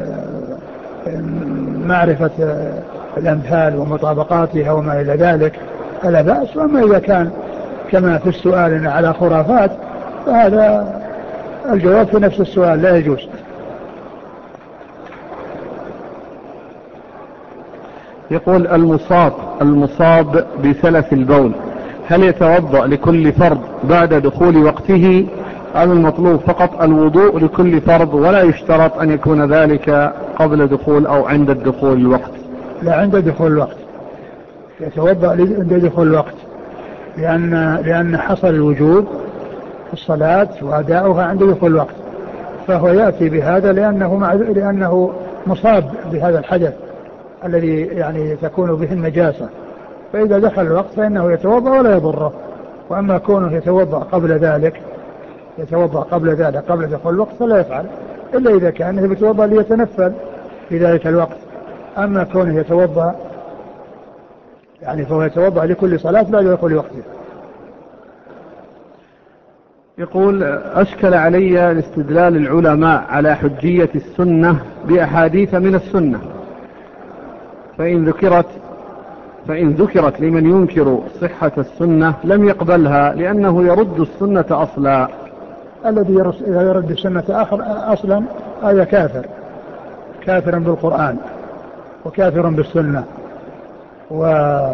معرفة الأمثال ومطابقاتها وما إلى ذلك فلا بأس. وأما إذا كان كما في السؤال على خرافات فهذا الجواب في نفس السؤال لا يجوز. يقول المصاب المصاب بسلس البول هل يتوضأ لكل فرض بعد دخول وقته؟ هذا المطلوب فقط الوضوء لكل فرض ولا يشترط أن يكون ذلك قبل دخول أو عند الدخول الوقت؟ لا، عند دخول الوقت يتوضأ عند دخول الوقت، لأن لأن حصل الوجوب في الصلاة وأداؤها عند دخول الوقت، فهو يأتي بهذا لأنه مع لأنه مصاب بهذا الحدث الذي يعني تكون به النجاسة، فإذا دخل الوقت فإنه يتوضأ ولا يضره. وأما كونه يتوضأ قبل ذلك يتوضأ قبل ذلك قبل دخول الوقت فلا يفعل إلا إذا كان يتوضأ ليتنفل في ذلك الوقت. أما كونه يتوضأ يعني فهو يتوضأ لكل صلاة بعد دخول وقته. يقول أشكل علي الاستدلال العلماء على حجية السنة بأحاديث من السنة، فإن ذكرت فإن ذكرت لمن ينكر صحة السنة لم يقبلها لأنه يرد السنة أصلا. الذي يرد السنة أصلا هذا كافر كافر بالقرآن وكافر بالسنة. و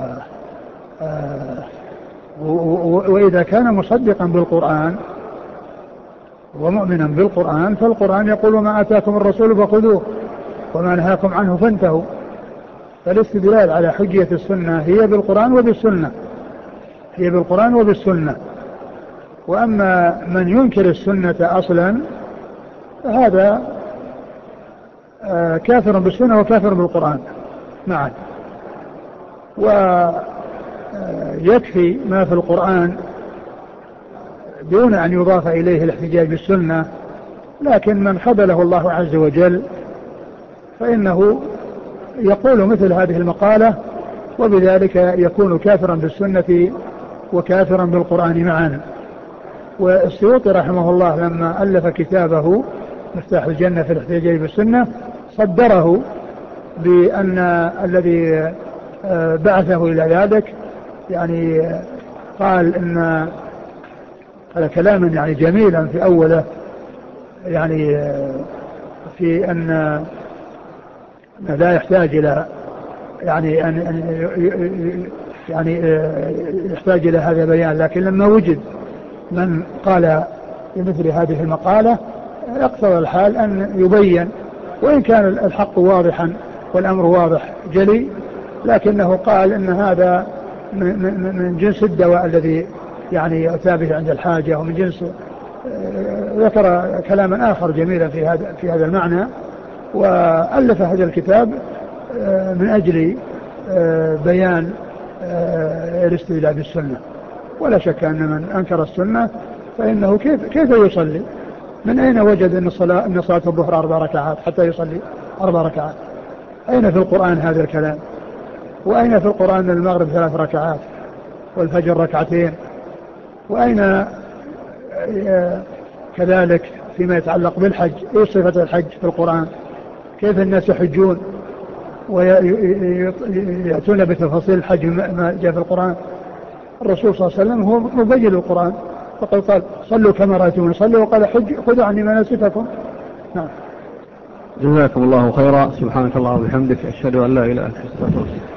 وإذا كان مصدقا بالقرآن ومؤمنا بالقرآن فالقرآن يقول ما آتاكم الرسول فخذوه وما نهاكم عنه فانتهوا. فالاستدلال على حجية السنة هي بالقرآن وبالسنة هي بالقرآن وبالسنة. وأما من ينكر السنة أصلا هذا كافر بالسنة وكافر بالقرآن معا. ويكفي ما في القرآن دون أن يضاف إليه الاحتجاج بالسنة. لكن من خذله الله عز وجل فإنه يقول مثل هذه المقالة وبذلك يكون كافرا بالسنة وكافرا بالقرآن معا. والسيوطي رحمه الله لما ألف كتابه مفتاح الجنة في الاحتجاج بالسنة صدره بأن الذي بعثه إلى ذلك يعني قال إن هذا كلاما يعني جميلا في أوله يعني في أن لا يحتاج إلى يعني أن يعني يحتاج إلى هذا البيان. لكن لما وجد من قال بمثل هذه المقالة اقتضى الحال أن يبين وإن كان الحق واضحا والأمر واضح جلي لكنه قال إن هذا من جنس الدواء الذي يعني يؤتى به عند الحاجة ومن جنس ذكر كلاما آخر جميلا في هذا في هذا المعنى. وألف هذا الكتاب من أجل بيان الاستدلال بالسنة. ولا شك أن من أنكر السنة فإنه كيف كيف يصلي؟ من أين وجد أن صلاة أن صلاة الظهر أربع ركعات حتى يصلي أربع ركعات؟ أين في القرآن هذا الكلام؟ وأين في القرآن المغرب ثلاث ركعات والفجر ركعتين؟ وأين كذلك فيما يتعلق بالحج إيش صفة الحج في القرآن؟ كيف الناس يحجون ويأتون بتفاصيل الحج ما جاء في القرآن؟ الرسول صلى الله عليه وسلم هو مبين القرآن فقد قال صلوا كما رأيتموني أصلي وقال حج خذوا عني مناسككم. نعم. جزاكم الله خيرا. سبحانك اللهم وبحمدك أشهد أن لا إله إلا أنت.